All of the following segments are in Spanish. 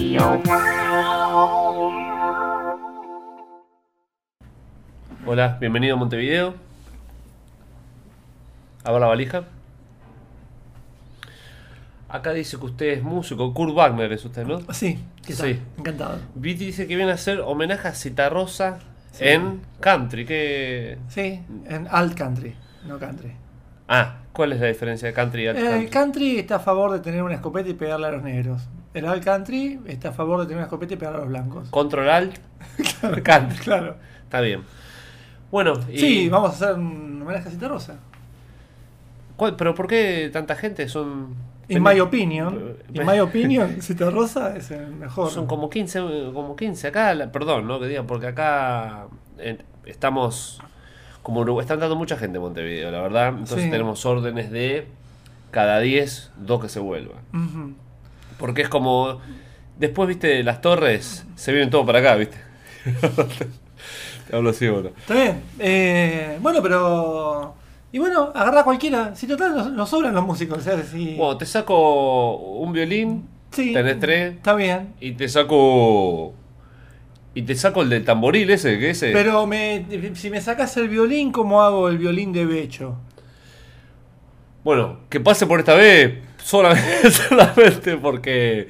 Hola, bienvenido a Montevideo. ¿Abra la valija? Acá dice que usted es músico. Kurt Wagner es usted, ¿no? Sí, ¿qué tal? Sí. Encantado. Viti dice que viene a hacer homenaje a Citarrosa en country. ¿Qué? Sí, en alt country, no country. ¿Cuál es la diferencia de country y alt country? El country está a favor de tener una escopeta y pegarle a los negros. El alt country está a favor de tener una escopeta y pegarle a los blancos. Control Alt country. Claro. Está bien. Bueno, y Sí, vamos a hacer un homenaje a Citarrosa. ¿pero por qué tanta gente? In my opinion, Citarrosa es el mejor. Son como 15 acá, perdón, ¿no? Que digan, porque acá estamos como Uruguay, están dando mucha gente en Montevideo, la verdad. Entonces Sí. tenemos órdenes de cada 10, 2 que se vuelvan. Ujú. Porque es como, después, viste, las torres, se vienen todo para acá, viste. Te hablo así ahora. Está bien. Bueno, pero... Y bueno, agarra cualquiera. Si total nos sobran los músicos. O sea, si... Bueno, te saco un violín, Sí, tenés 3, está bien. y te saco el del tamboril ese, que ese. Pero si me sacas el violín, ¿cómo hago el violín de Becho? Bueno, que pase por esta vez solamente porque...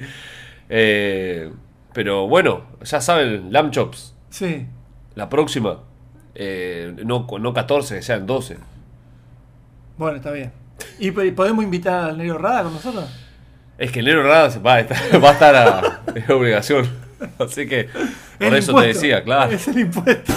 pero bueno, ya saben, Lamb Chops. Sí. La próxima, no 14, que sean 12. Bueno, está bien. ¿Y podemos invitar al Negro Rada con nosotros? Es que el Negro Rada va a estar es obligación. Así que, por El eso impuesto. te decía, claro. Es el impuesto.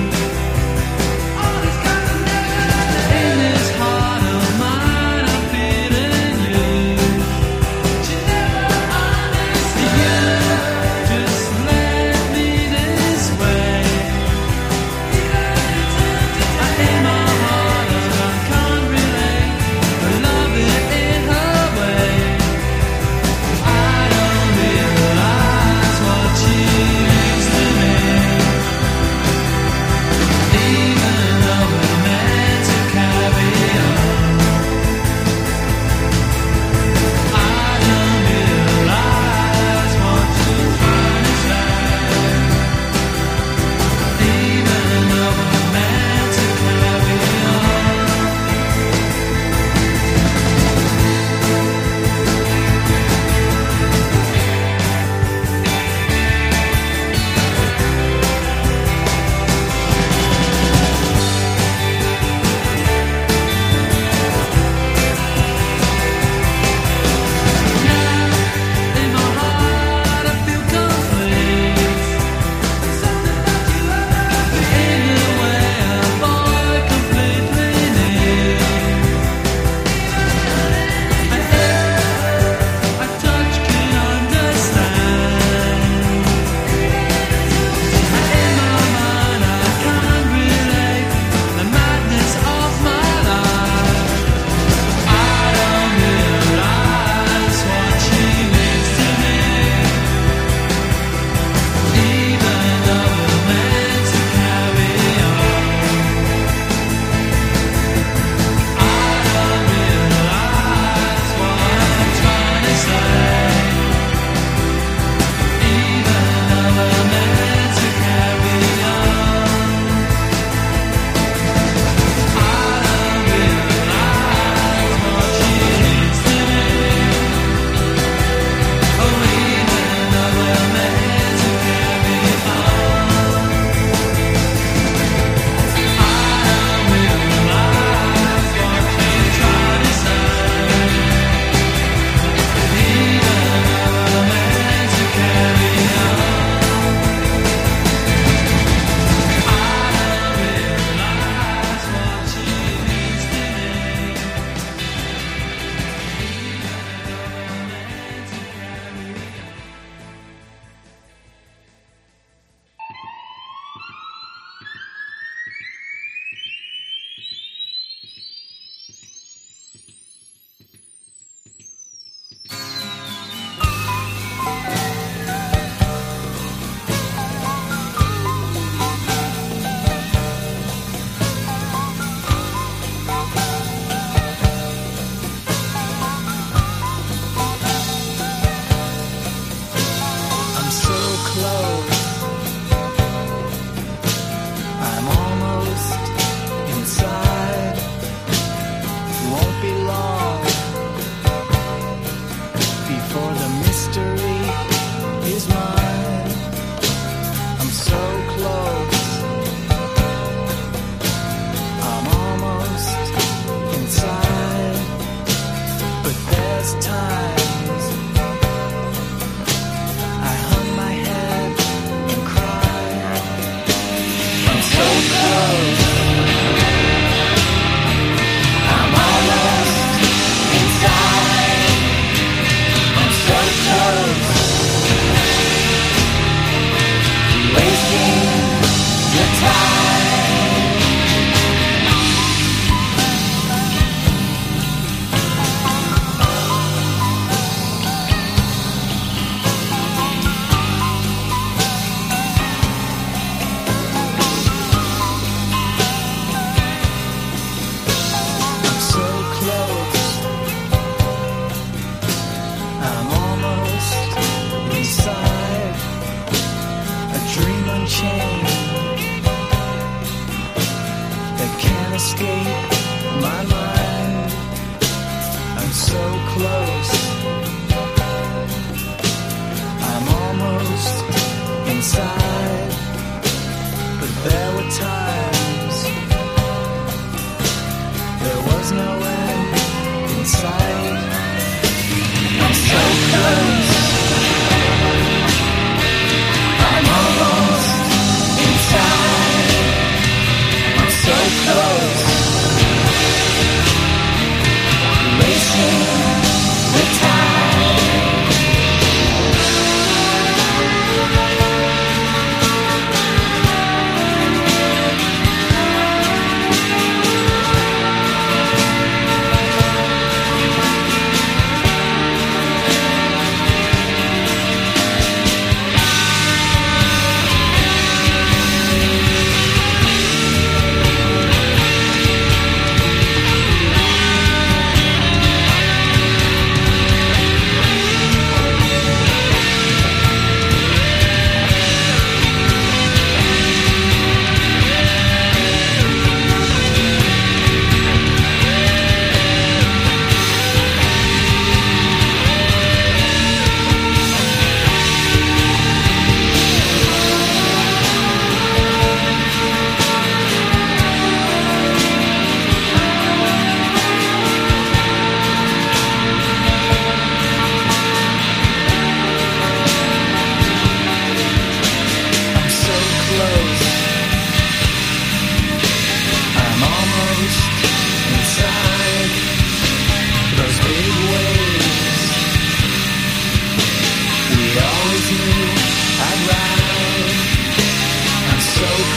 In this heart of mine, I feel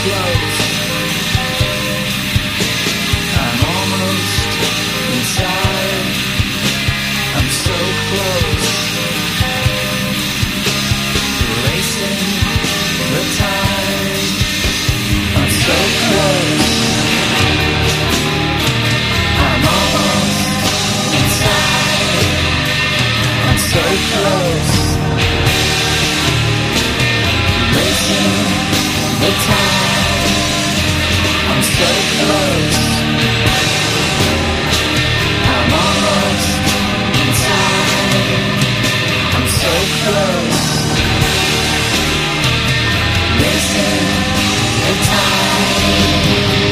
close. I'm almost inside. I'm so close. Racing the time. I'm so close. I'm almost inside. I'm so close. Racing the time. I'm so close. I'm almost inside. I'm so close. Racing the time.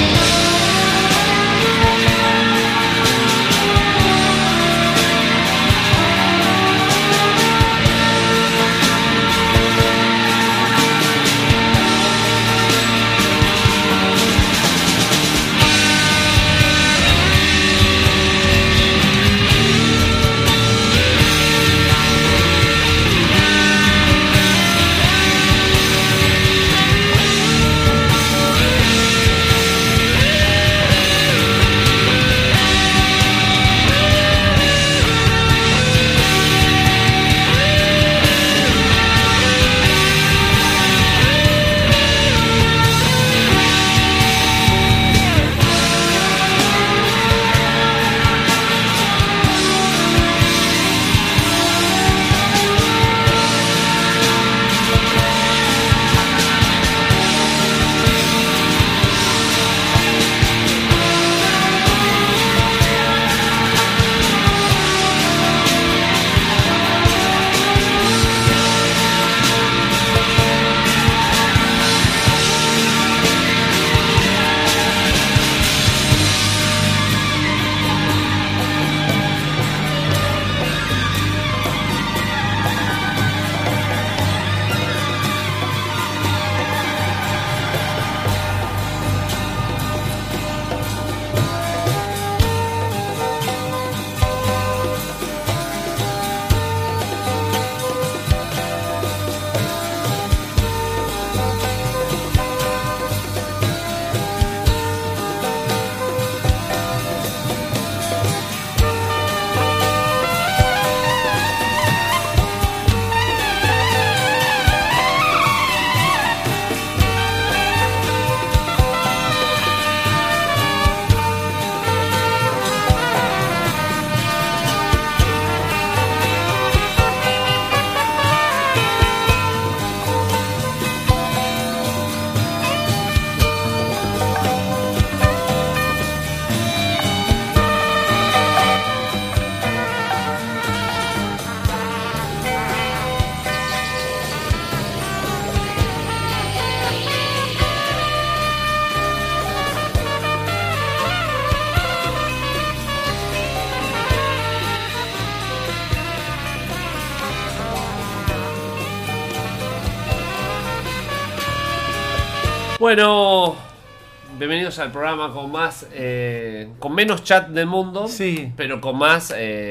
Bueno, bienvenidos al programa con más, con menos chat del mundo, Sí. pero con más,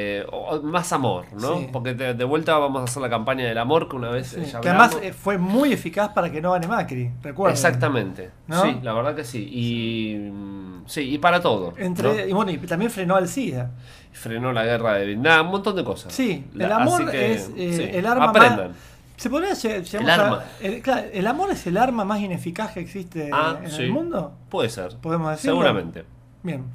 más amor, ¿no? Sí. Porque de vuelta vamos a hacer la campaña del amor que una vez Sí, ya que además hablamos. fue muy eficaz para que no gane Macri, recuerda. Exactamente, ¿No? sí, la verdad que sí. Sí, y para todo. ¿no? Y bueno, y también frenó al SIDA. Frenó la guerra de Vietnam, un montón de cosas. Sí, el Así amor que, es sí, el arma aprendan. más. ¿Se podría El arma. Claro, el amor es el arma más ineficaz que existe en Sí. el mundo? Puede ser. ¿Podemos decirlo? Seguramente. Bien.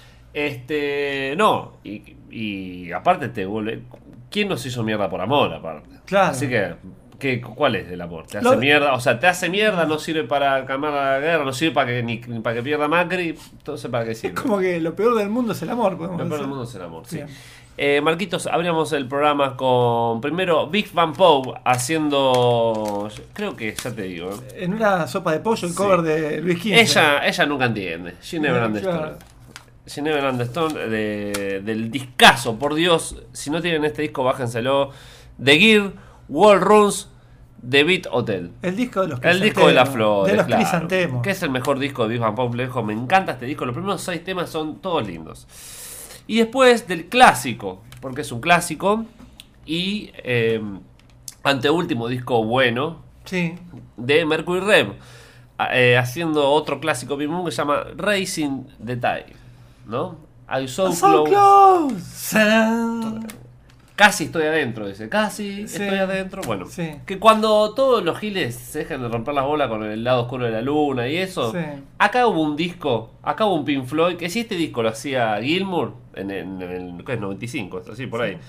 No, y aparte te vuelve. ¿Quién nos hizo mierda por amor, aparte? Claro. Así que, ¿cuál es el amor? ¿Te hace Lo- mierda? O sea, te hace mierda, no sirve para calmar la guerra, no sirve para que ni para que pierda Macri, entonces ¿para qué Es sirve? como que lo peor del mundo es el amor, podemos Lo peor decir. del mundo es el amor, sí. Bien. Marquitos, abrimos el programa con primero Big Van Poe haciendo. Creo que ya te digo. En una sopa de pollo, el Sí. cover de Luis XV. Ella nunca entiende. She Never Claro. Understood. She Never Understood del discazo, por Dios. Si no tienen este disco, bájenselo. The Gear, Wall Runs, The Beat Hotel. El disco de los El disco de las flores. De los claro, crisantemos. que es el mejor disco de Big Van Poe. Me encanta este disco. Los primeros 6 temas son todos lindos. Y después del clásico, porque es un clásico. Y anteúltimo disco bueno Sí. de Mercury Rev. haciendo otro clásico Big Moon que se llama Racing the Tide, ¿no? I so So close. close. Casi estoy adentro, dice. Casi Sí. estoy adentro. Bueno, Sí. que cuando todos los giles se dejan de romper las bolas con el lado oscuro de la luna y eso, Sí. acá hubo un disco, acá hubo un Pink Floyd, que si este disco lo hacía Gilmour en el ¿qué es? 95, así por ahí.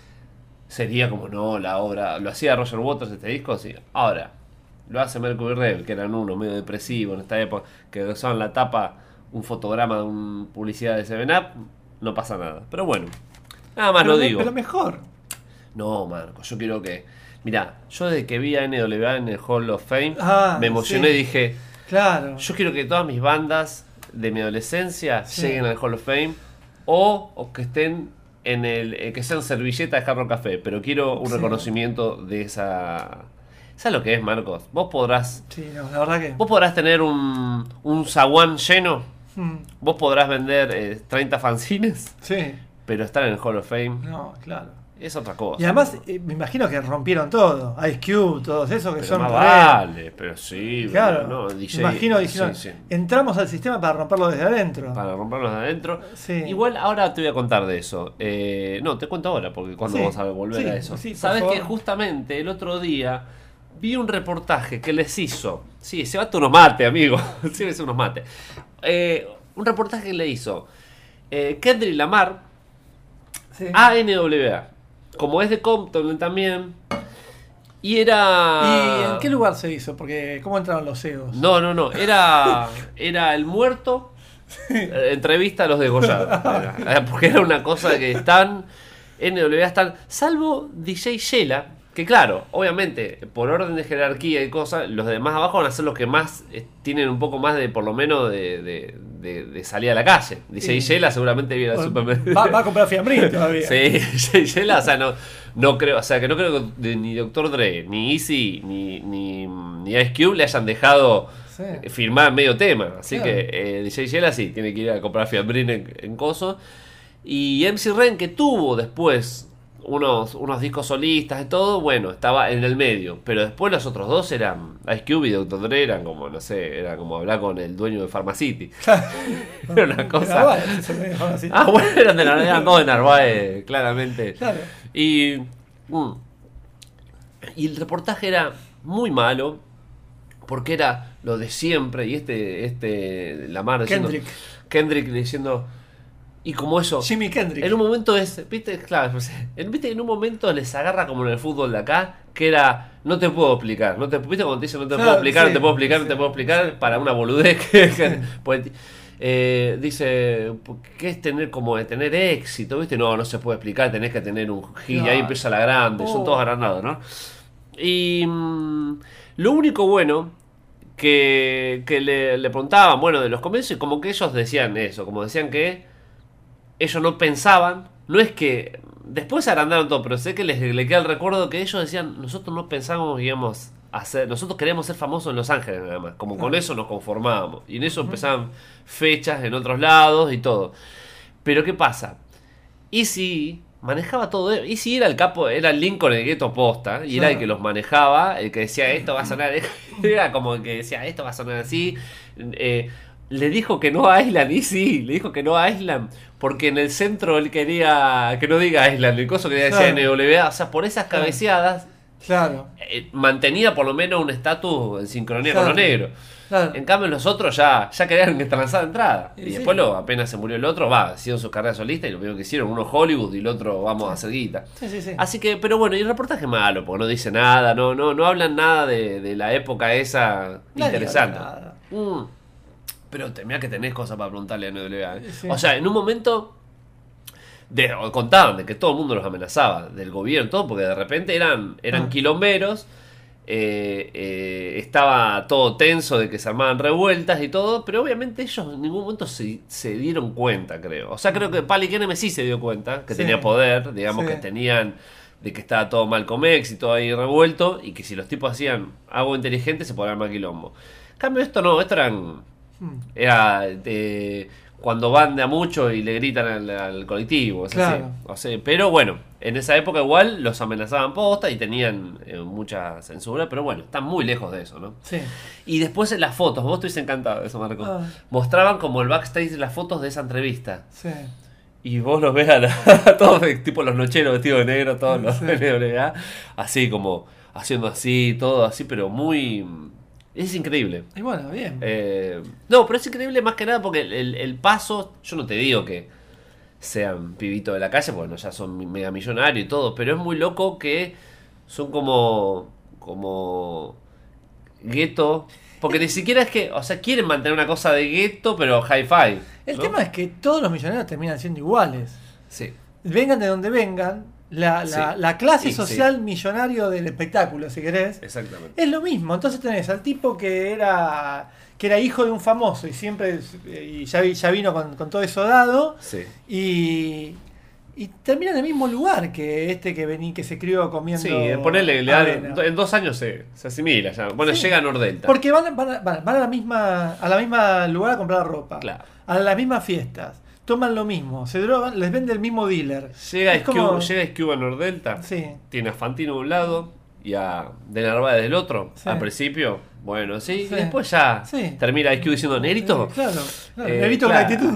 Sería como no, la obra, lo hacía Roger Waters este disco, sí. Ahora, lo hace Mercury Rev, que eran uno medio depresivo en esta época, que usaban la tapa un fotograma de una publicidad de 7up, no pasa nada. Pero bueno, nada más lo digo. Pero mejor. No, Marco, yo quiero que... Mirá, yo desde que vi a NWA en el Hall of Fame, Ah, me emocioné sí. y dije, Claro. yo quiero que todas mis bandas de mi adolescencia Sí. lleguen al Hall of Fame o que estén en el... que sean servilletas de Hard Rock Café, pero quiero un Sí. reconocimiento de esa... ¿Sabes lo que es, Marcos? Vos podrás La verdad que. tener un zaguán lleno, Mm, vos podrás vender 30 fanzines, sí. pero estar en el Hall of Fame No, claro. es otra cosa. Y además, me imagino que rompieron todo. Ice Cube, todos esos que Pero son. más re- vale, pero sí, Claro. no, Me DJ, imagino dijeron, sí, sí. entramos al sistema para romperlo desde adentro. Para romperlos de adentro. Sí. Igual ahora te voy a contar de eso. No, te cuento ahora, porque cuando Sí, vamos a volver sí, a eso. sí, por Sabes favor. que justamente el otro día vi un reportaje que les hizo. Sí, se va unos mates, amigo. Sí, es unos mates. Un reportaje que le hizo Kendrick Lamar Sí. a NWA. Como es de Compton también. Y era. ¿Y en qué lugar se hizo? Porque, ¿cómo entraron los egos? No. Era el muerto. Entrevista a los degollados. Porque era una cosa que están. NWA están. Salvo DJ Shela. Que claro, obviamente, por orden de jerarquía y cosas, los demás abajo van a ser los que más tienen un poco más de, por lo menos, de salir a la calle. DJ Sí. Shela seguramente viene al Bueno, supermercado. va a comprar fiambrín todavía. Sí, DJ Shela, o sea, no creo, o sea, que no creo que ni Dr. Dre, ni Easy, ni Ice Cube le hayan dejado Sí. firmar medio tema. Así Claro. que DJ Shela sí, tiene que ir a comprar fiambrín en coso. Y MC Ren, que tuvo después unos discos solistas y todo, bueno, estaba en el medio. Pero después los otros dos eran Ice Cube y Dr. Dre, eran como, no sé, era como hablar con el dueño de Pharmacity. Era una cosa. Narváez, eso me dijo así. Ah, bueno, eran como de Narváez, claramente. Claro. Y el reportaje era muy malo, porque era lo de siempre. Y Lamar diciendo, Kendrick diciendo, y como eso, Jimi Kendrick. en un momento viste, claro, viste, en un momento les agarra como en el fútbol de acá, que era, no te puedo explicar, viste cuando te dicen no te Claro, puedo explicar, sí, no te puedo explicar, no sí. te puedo explicar, para una boludez pues, dice, ¿qué es tener éxito? ¿Viste? No se puede explicar, tenés que tener un hit, y ahí Claro. empieza la grande, son todos agrandados, ¿no? Y lo único bueno que le preguntaban, bueno, de los comienzos, y como que ellos decían eso, como decían que ellos no pensaban, no es que después agrandaron todo, pero sé que le queda el recuerdo que ellos decían, nosotros no pensábamos que íbamos a hacer, nosotros queríamos ser famosos en Los Ángeles nada más, como con eso nos conformábamos, y en eso empezaban fechas en otros lados y todo. Pero ¿qué pasa? Easy manejaba todo, Easy era el capo, era el Lincoln en el gueto posta, y era el que los manejaba, el que decía esto va a sonar, era como el que decía esto va a sonar así. Le dijo que no a Island, y sí, le dijo que no a Island, porque en el centro él quería que no diga Island, el coso quería decir Claro. NWA, o sea, por esas cabeceadas Claro. mantenía por lo menos un estatus en sincronía Claro. con los negros. Claro. En cambio los otros ya querían que lanzara entrada. Y Sí. después apenas se murió el otro, hicieron su carrera solista y lo primero que hicieron, uno Hollywood y el otro vamos a hacer guita. Sí. Así que, pero bueno, y el reportaje es malo, porque no dice nada, no hablan nada de la época esa Nadie interesante. habla nada. Pero mirá que tenés cosas para preguntarle a NWA. Sí. O sea, en un momento contaban de que todo el mundo los amenazaba, del gobierno, todo, porque de repente eran quilomberos, estaba todo tenso de que se armaban revueltas y todo, pero obviamente ellos en ningún momento se dieron cuenta, creo. O sea, creo que Public Enemy sí se dio cuenta, que Sí. tenía poder, digamos Sí. que tenían, de que estaba todo Malcolm X y todo ahí revuelto, y que si los tipos hacían algo inteligente se podía armar quilombo. En cambio esto no, esto era cuando van de a mucho y le gritan al colectivo. Es así. Claro. O sea, pero bueno, en esa época igual los amenazaban posta y tenían mucha censura, pero bueno, están muy lejos de eso, ¿no? Sí. Y después en las fotos, vos estuviste encantado de eso, Marco. Ah. Mostraban como el backstage de las fotos de esa entrevista. Sí. Y vos los ves a todos, tipo los nocheros vestidos de negro, todos los Sí. NWA, así como haciendo así, todo así, pero muy... Es increíble. Y bueno, bien. No, pero es increíble más que nada porque el paso, yo no te digo que sean pibitos de la calle, porque no, ya son mega millonarios y todo, pero es muy loco que son como gueto, porque ni siquiera es que, o sea, quieren mantener una cosa de gueto, pero hi-fi. El ¿no? tema es que todos los millonarios terminan siendo iguales. Sí. Vengan de donde vengan, la Sí. clase Sí, social millonario del espectáculo, si querés, Exactamente. es lo mismo. Entonces tenés al tipo que era hijo de un famoso y siempre y ya vino con todo eso dado Sí. y termina en el mismo lugar que este que se crió comiendo. Sí, ponerle, le dan- avena. en 2 años se asimila ya. Bueno, Sí. llega a Nordelta. Porque van a la misma lugar a comprar ropa, Claro. a las mismas fiestas, toman lo mismo, se drogan, les vende el mismo dealer. Llega Es como- Ice Cube a Nordelta. Sí. Tiene a Fantino de un lado y a De Narváez del otro. Sí. Al principio, bueno, sí. Sí. Y después ya Sí. termina Ice Cube diciendo, ¿negrito? Claro, negrito con claro. actitud.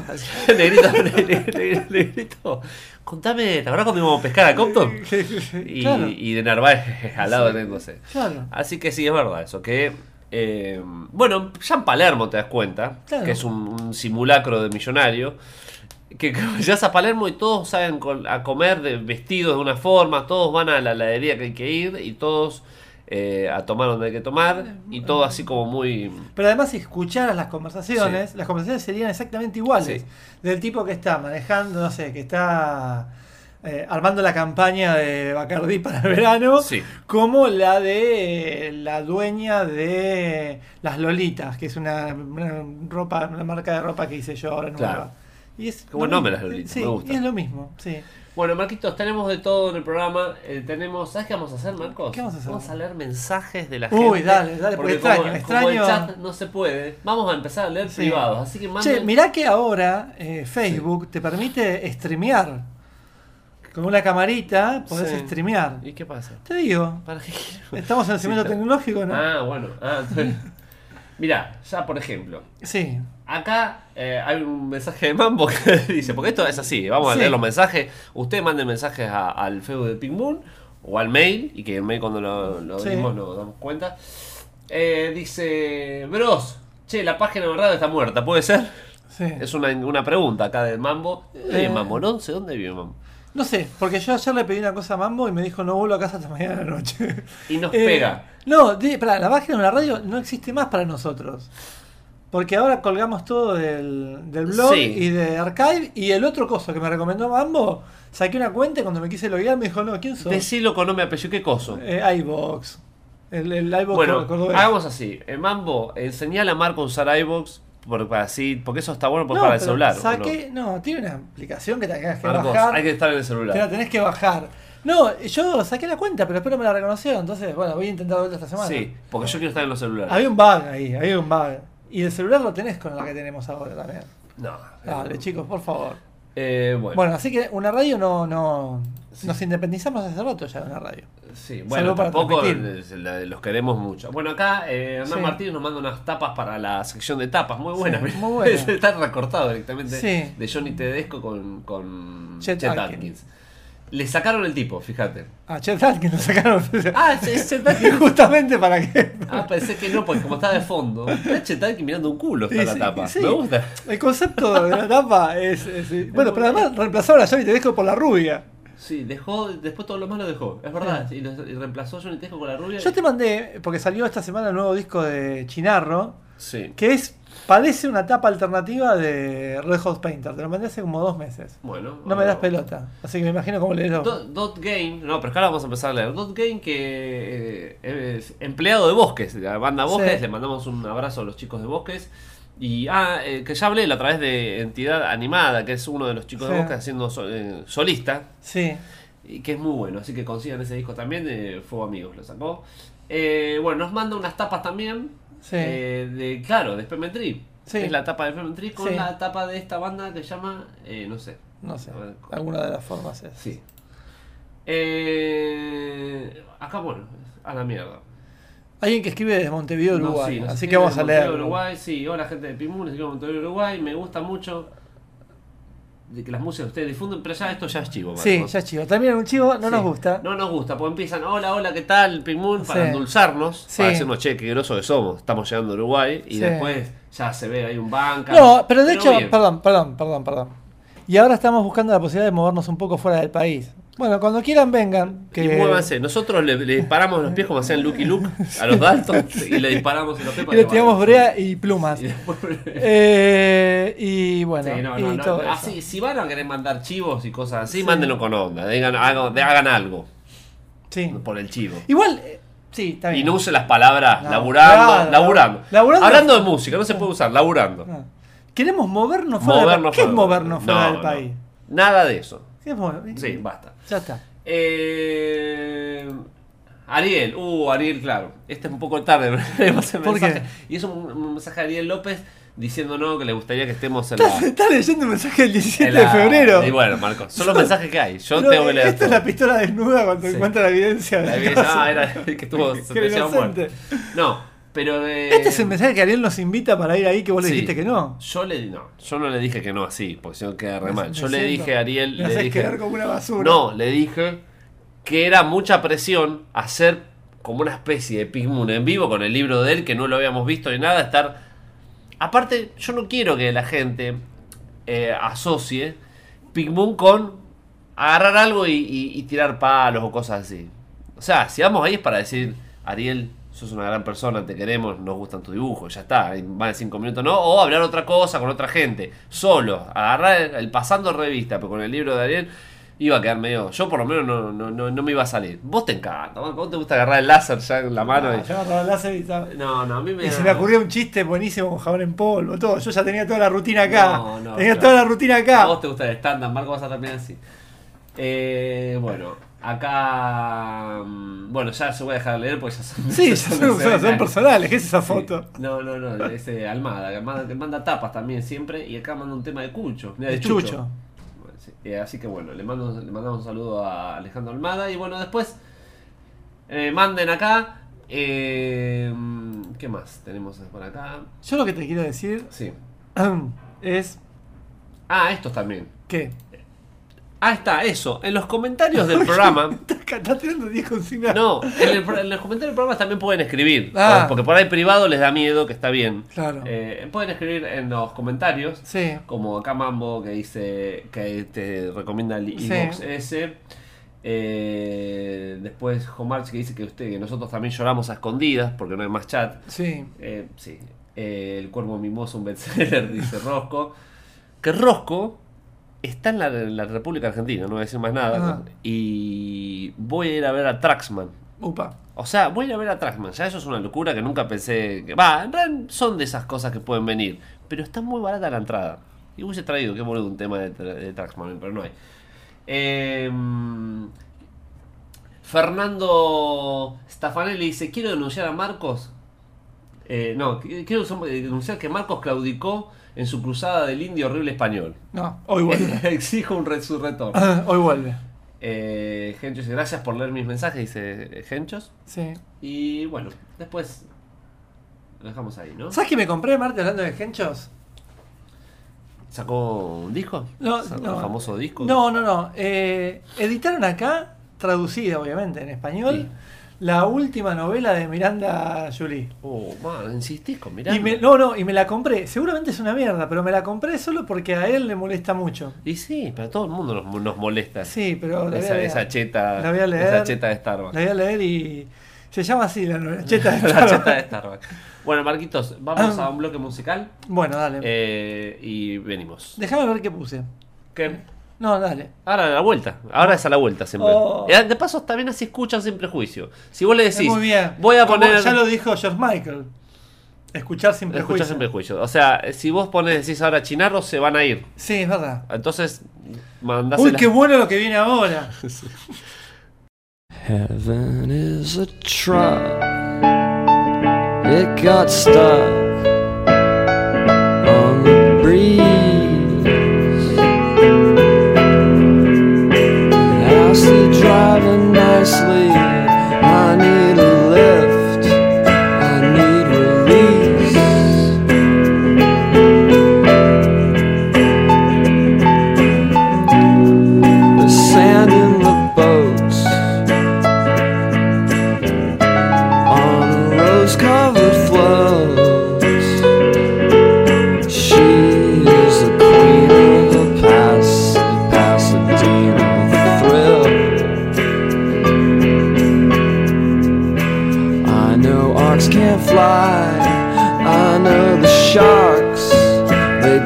Negrito. Contame, ¿te acuerdas cuando íbamos a pescar a Compton? Y, Claro, y De Narváez al lado riéndose. claro. Así que sí, es verdad eso. Que bueno, ya en Palermo te das cuenta Claro. que es un simulacro de millonario. Que llegas a Palermo y todos saben a comer vestidos de una forma, todos van a la heladería que hay que ir y todos a tomar donde hay que tomar y todo así como muy... Pero además, si escucharas las conversaciones serían exactamente iguales. Sí. Del tipo que está manejando, no sé, que está armando la campaña de Bacardí para el verano, Sí. como la de la dueña de Las Lolitas, que es una marca de ropa que hice yo ahora nueva. Claro. Y es Qué buen lo nombre, mismo. Las Lolitas, Sí, me gusta. y es lo mismo, sí. Bueno, Marquitos, tenemos de todo en el programa. ¿Sabes qué vamos a hacer, Marcos? ¿Qué vamos a hacer? Vamos a leer mensajes de la Uy, gente. dale, porque como extraño. el chat no se puede, vamos a empezar a leer Sí. privados. Así que manden... Che, mirá que ahora Facebook te permite streamear. Con una camarita podés Sí. streamear. ¿Y qué pasa? Te digo, ¿Para qué? estamos en el cimiento tecnológico, ¿no? Ah, bueno. Mirá, ya por ejemplo, Sí. acá hay un mensaje de Mambo que dice, porque esto es así, vamos a Sí. leer los mensajes. Usted mande mensajes al Facebook de Pink Moon o al mail, y que el mail cuando lo Sí. dimos nos damos cuenta. Dice, bros, che, la página de verdad está muerta, ¿puede ser? Sí. Es una pregunta acá de Mambo. Mambo, no sé dónde vive Mambo. No sé, porque yo ayer le pedí una cosa a Mambo y me dijo no vuelvo a casa hasta mañana a la noche. Y nos pega. No, pará, la página de la radio no existe más para nosotros. Porque ahora colgamos todo del blog Sí. y de Archive. Y el otro coso que me recomendó Mambo, saqué una cuenta y cuando me quise loguear me dijo, no, ¿quién sos? Decilo con nombre y apellido, ¿qué coso? iVox. El iVox Bueno, cordobés. hagamos así. Mambo, enseñale a Marco a usar iVoox porque eso está bueno No, para el pero celular. ¿o saqué, no, tiene una aplicación que tenés que Marcos, bajar. hay que estar en el Te la celular. tenés que bajar. No, yo saqué la cuenta, pero espero me la reconoció. Entonces, bueno, voy a intentar verla esta semana. Sí, porque yo quiero estar en los celulares. Había un bug ahí, había un bug. Y el celular lo tenés con la que tenemos ahora también. No. Dale, chicos, por favor. Bueno. Bueno, así que una radio no nos independizamos hace rato ya de una radio. Sí, bueno, Salvo para tampoco transmitir. los queremos mucho. Bueno, acá Hernán Sí. Martínez nos manda unas tapas para la sección de tapas, muy buenas. Sí, muy buenas. Está recortado directamente Sí. de Johnny Tedesco con Chet Chet Atkins. Atkins. Le sacaron el tipo, fíjate. Ah, Chet Atkins nos sacaron. Ah, es Chet Atkins. Justamente para que. Ah, pensé que no, porque como está de fondo. Está Chet Atkins mirando un culo, está Sí, la sí, tapa. sí. Me gusta. El concepto de la tapa es bueno, pero además reemplazaron a Johnny Tedesco por la rubia. Sí, después todo lo más lo dejó, es verdad. Y reemplazó a Johnny Tedesco con la rubia. Yo te mandé, porque salió esta semana el nuevo disco de Chinarro, Sí. que parece una tapa alternativa de Red Hot Painter. Te lo mandé hace como 2 meses. Bueno. No me das pelota, así que me imagino cómo leerlo. Dot Game, no, pero es que ahora vamos a empezar a leer. Dot Game, que es empleado de Bosques, de la banda Bosques. Sí. Le mandamos un abrazo a los chicos de Bosques. Y que ya hablé a través de Entidad Animada, que es uno de los chicos de Sí. Bosques haciendo solista. Sí, Y que es muy bueno, así que consigan ese disco también. Fuego Amigos lo sacó. Bueno, nos manda unas tapas también. sí. De Spearmint Tree. Sí. Es la tapa de Fremen Tree con Sí. la tapa de esta banda que se llama, no sé. No sé, A ver, alguna de las formas es. Sí. Acá, bueno, a la mierda. Alguien que escribe desde Montevideo, Uruguay. Sí, nos así escribe que vamos de a Montevideo, leer. Uruguay, sí, hola gente de Pimun, les escribo de Montevideo, Uruguay. Me gusta mucho de que las músicas que ustedes difunden, pero ya esto ya es chivo, Sí, Marcos. ya es chivo. También un chivo no Sí. nos gusta. No nos gusta, porque empiezan, hola, ¿qué tal? Pimun, para Sí. endulzarnos, Sí. para decirnos, che, qué groso que somos, estamos llegando a Uruguay, y Sí. después ya se ve ahí un banca. No, pero de hecho, bien. perdón. Y ahora estamos buscando la posibilidad de movernos un poco fuera del país. Bueno, cuando quieran vengan. Y muévanse, nosotros le disparamos en los pies como hacían Lucky Luke a los Dalton, y le disparamos en los pies Y para le que tiramos vayan. brea y plumas. Y después- Y bueno, Sí, no, y no, todo no. eso. Así, si van a querer mandar chivos y cosas así, Sí. mándenlo con onda. Hagan algo Sí. por el chivo. Igual, sí, está bien. Y no use las palabras No, laburando. claro, laburando. Hablando de música, no se puede usar, laburando. No. Queremos movernos fuera del país. ¿Qué es movernos fuera No, del no. país? Nada de eso. ¿Qué es mover? Sí, basta. Ya está. Ariel, claro. Este es un poco tarde, pero leemos el ¿Por mensaje. qué? Y es un mensaje de Ariel López diciéndonos que le gustaría que estemos en la. Estás leyendo un mensaje del 17 en de la- febrero. Y bueno, Marcos, son los mensajes que hay. Yo Pero tengo que leer. esta es todo. la pistola desnuda cuando Sí. encuentra la evidencia. La de evidencia, caso. era que estuvo Que era sentenciado a muerte. inocente. No, pero. Este es el mensaje que Ariel nos invita para ir ahí, que vos le Sí. dijiste que no. Yo no le dije que no así, porque si no queda re mal. Yo Me le siento- dije a Ariel. Me Le haces dije, quedar como una basura. no, le dije que era mucha presión hacer como una especie de Pink Moon en vivo con el libro de él, que no lo habíamos visto ni nada. Estar. Aparte, yo no quiero que la gente asocie Pink Moon con agarrar algo y tirar palos o cosas así. O sea, si vamos ahí es para decir, Ariel, sos una gran persona, te queremos, nos gustan tus dibujos, ya está, más de 5 minutos, no, o hablar otra cosa con otra gente, solo, agarrar el pasando revista, pero con el libro de Ariel iba a quedar medio, yo por lo menos no me iba a salir. Vos te encanta, vos te gusta agarrar el láser ya en la mano. Yo agarraba el láser y estaba- No, a mí me Y da- se me ocurrió un chiste buenísimo con jabón en polvo, todo. Yo ya tenía toda la rutina acá. No, tenía claro. toda la rutina A acá. vos te gusta el estándar, Marco, vas a terminar así. Bueno, acá. Bueno, ya se voy a dejar de leer porque ya son. Sí, ya son personales. ¿Qué es esa Sí. foto? No, ese Almada, que manda tapas también siempre. Y acá manda un tema de Cucho. Mira, de De Chucho. Chucho. Bueno, sí, así que bueno, le mandamos un saludo a Alejandro Almada. Y bueno, después manden acá. ¿Qué más tenemos por acá? Yo lo que te quiero decir Sí. es Estos también. que Está, eso. En los comentarios del programa. estás tirando 10 consignas. No, en los comentarios del programa también pueden escribir. Ah. Porque por ahí privado les da miedo, que está bien. Claro. Pueden escribir en los comentarios. Sí. Como acá Mambo que dice que te recomienda el Sí. iVoox ese. Después Homarch que dice que nosotros también lloramos a escondidas porque no hay más chat. Sí. Sí. El Cuervo Mimoso, un bestseller, dice Rosco. Que Rosco está en la República Argentina, no voy a decir más nada. Ah. Y voy a ir a ver a Traxman. Upa. O sea, voy a ir a ver a Traxman. Ya eso es una locura que nunca pensé que. Va, en realidad son de esas cosas que pueden venir. Pero está muy barata la entrada. Y hubiese traído, qué boludo, un tema de Traxman, pero no hay. Fernando Staffanelli dice: quiero denunciar a Marcos. Quiero denunciar que Marcos claudicó en su cruzada del indio horrible español. No, hoy vuelve. Exijo su retorno. Hoy vuelve. Genchos, gracias por leer mis mensajes, dice Genchos. Sí. Y bueno, después lo dejamos ahí, ¿no? ¿Sabes qué me compré, Marte, hablando de Genchos? ¿Sacó un disco? No, ¿Sacó no. el famoso disco? No. Editaron acá, traducida obviamente en español, Sí. la última novela de Miranda Julie. Man, insistís con Miranda. Y me la compré. Seguramente es una mierda, pero me la compré solo porque a él le molesta mucho. Y sí, pero a todo el mundo nos molesta. Sí, pero la voy a esa, leer. esa cheta. La voy a leer. Esa cheta de Starbucks. La voy a leer y se llama así la novela. Cheta de La Starbucks. cheta de Starbucks. Bueno, Marquitos, vamos a un bloque musical Bueno, dale. y venimos. Déjame ver qué puse. ¿Qué? No, dale. Ahora a la vuelta. Ahora es a la vuelta siempre. Oh. De paso, también así escuchan sin prejuicio. Si vos le decís, Muy bien. voy a Como poner. ya lo dijo George Michael. Escuchar sin prejuicio. Escuchás sin prejuicio. O sea, si vos decís ahora chinarros, se van a ir. Sí, es verdad. Entonces, mandás Uy, qué bueno lo que viene ahora. Heaven is a truck. It got stuck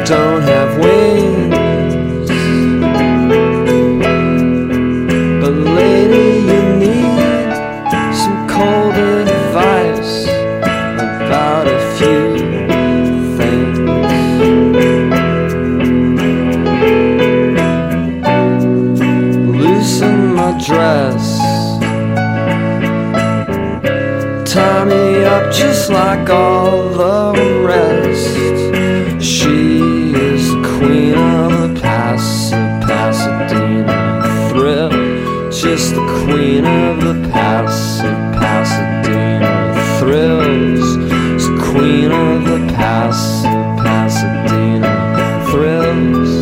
don't have wings. But lady, you need some cold advice about a few things. Loosen my dress, tie me up just like all the rest. She is the queen of the Pasadena thrill. Just the queen of the Pasadena thrills. She's the queen of the Pasadena thrills.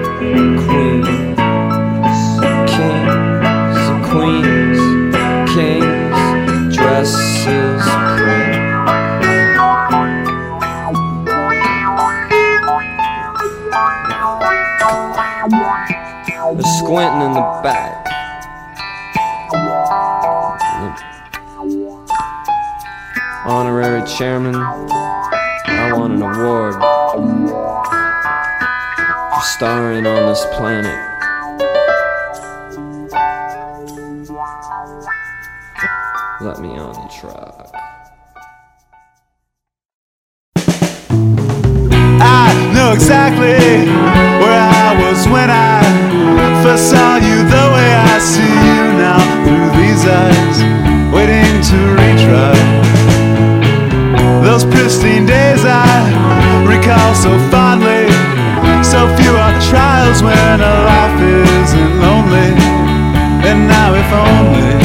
Queens, kings, queens, kings, dresses print. They're squinting in the back. Honorary chairman, I want an award for starring on this planet. Let me on the truck. I know exactly where I was when I first saw you, the way I see you now through these eyes, waiting to retry those pristine days I recall so fondly. So few are the trials when a life isn't lonely. And now if only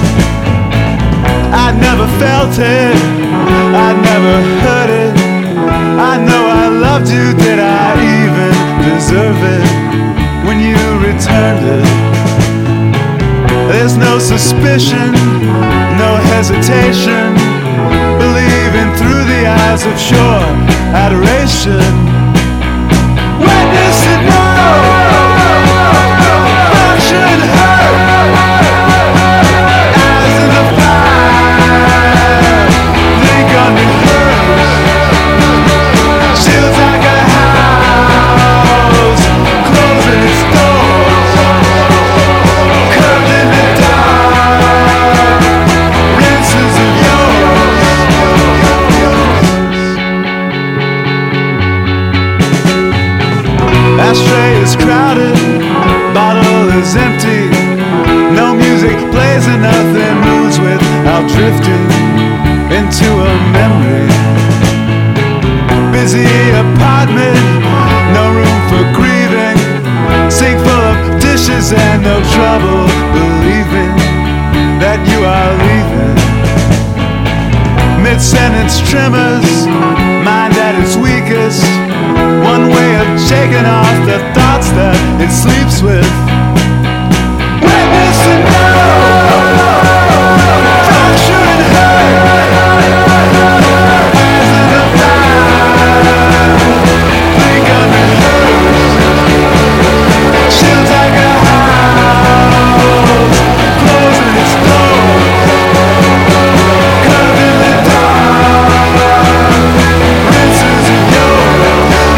I'd never felt it, I'd never heard it. I know I loved you, did I even deserve it? When you returned it, there's no suspicion, no hesitation, believing through the eyes of sure adoration. Witness it now, function hurt, eyes in the fire, think unrehearsed, shields like a house, closing its doors, curved in the dark, rinses of yours. Ashtray is crowded, bottle is empty, no music plays and nothing moves without drifting into a memory. Busy apartment, no room for grieving, sink full of dishes and no trouble believing that you are leaving. Mid-sentence tremors, mind at its weakest, one way of shaking off the thoughts that it sleeps with. Witness and know, fracture and hurt, eyes in the fire, think unrehearsed, shields like a house, closing its doors, curved in the dark, rinses of yours.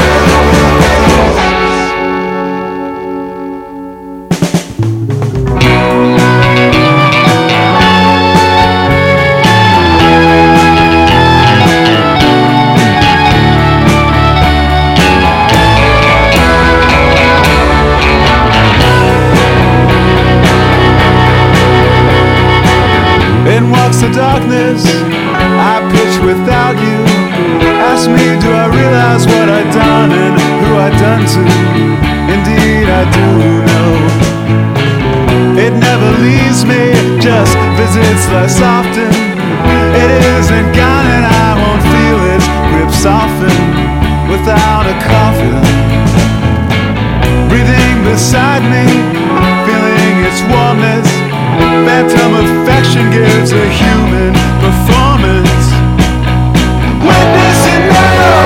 In walks the darkness, I pitch without you. Ask me, do I realize what I've done and who I've done to? Indeed I do know. It never leaves me, just visits less often. It isn't gone and I won't feel its grip soften without a coffin. Breathing beside me, feeling its warmness. Phantom affection gives a human performance. Witness it now,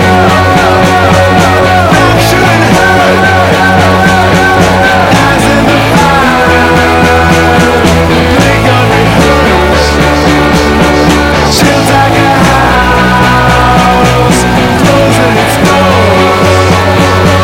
fracture and hurt, eyes in the fire, blink unrehearsed, shields like a house, closing its doors,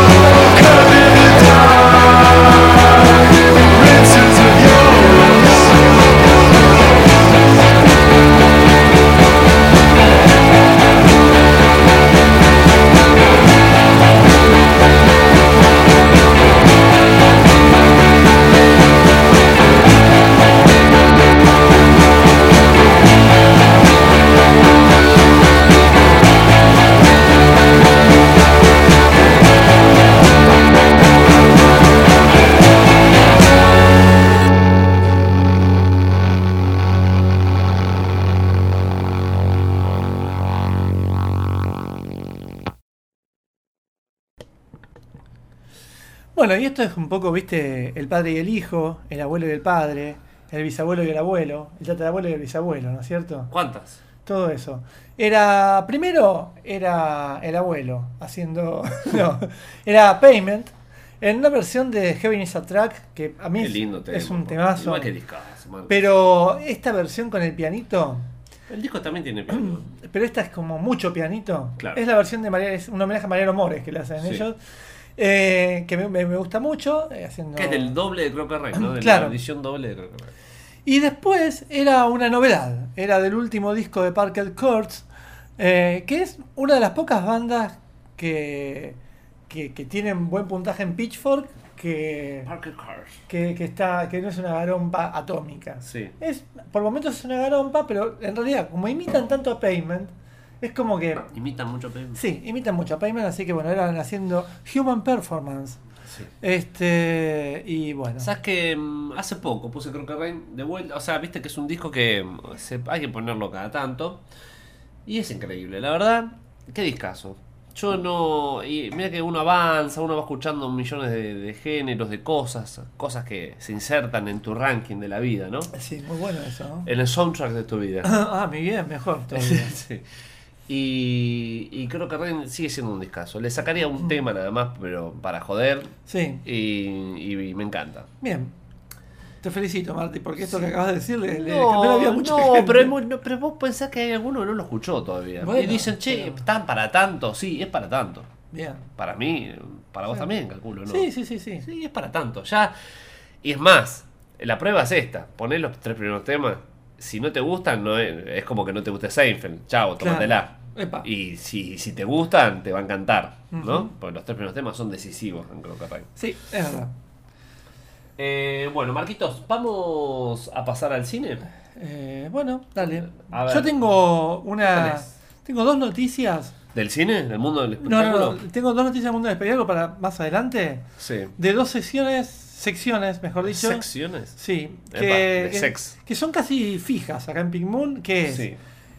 Bueno, y esto es un poco, viste, el padre y el hijo, el abuelo y el padre, el bisabuelo y el abuelo, el tatarabuelo y el bisabuelo, ¿no es cierto? ¿Cuántas? Todo eso. Primero era el abuelo haciendo, no, era Payment, en una versión de Heaven is a Track, que a mí Qué lindo tema, es un po. temazo. Igual que discazo, man. Pero esta versión con el pianito, El disco también tiene piano. pero esta es como mucho pianito. Claro. Es la versión de María, es un homenaje a Mariano Mores que le hacen Sí. ellos. Que me gusta mucho. Haciendo... Que es del doble de Crocker Rain, ¿no? De Claro. la edición doble de Crocker Rain. Y después era una novedad. Era del último disco de Parker Courts, que es una de las pocas bandas que tienen buen puntaje en Pitchfork, Parker Cars. que no es una garompa atómica. Sí. Por momentos es una garompa, pero en realidad, como imitan tanto a Payment, es como que... Imitan mucho Payment. Sí, imitan mucho a Payment, así que bueno, eran haciendo Human Performance. Sí. Y bueno. ¿Sabes que hace poco puse Crocker Rain de vuelta? O sea, viste que es un disco que hay que ponerlo cada tanto. Y es increíble, la verdad. Qué discazo. Yo no... Y mira que uno avanza, uno va escuchando millones de géneros, de cosas que se insertan en tu ranking de la vida, ¿no? Sí, muy bueno eso, ¿no? En el soundtrack de tu vida. Muy bien, mejor todavía. Sí. Y creo que Rain sigue siendo un discazo. Le sacaría un tema nada más, pero para joder. Sí, Y me encanta. bien. Te felicito, Marti, porque esto que acabas de decir le cambió la vida a mucha gente. pero vos pensás que hay alguno que no lo escuchó todavía. Bueno, y dicen, che, pero- ¿están para tanto? Sí, es para tanto. Bien. Para mí, para vos Sí. también, calculo, ¿no? Sí. Sí, es para tanto. Ya. Y es más, la prueba es esta. Ponés los 3 primeros temas. Si no te gustan, no es como que no te guste Seinfeld. Chao, tómatela. Epa. Y si te gustan, te va a encantar, ¿no? Ujú. Porque los 3 primeros temas son decisivos en Crocker Rain. Sí, es verdad. Bueno, Marquitos, ¿vamos a pasar al cine? Bueno, dale. A ver. Yo tengo ¿Qué una... tenés? Tengo dos noticias. ¿Del cine? ¿Del mundo del No, espectáculo? no. Tengo dos noticias del mundo del espectáculo para más adelante. Sí. De dos secciones, mejor dicho. ¿Secciones? Sí. Epa, de sex. Que son casi fijas acá en Pink Moon. Que es... Sí.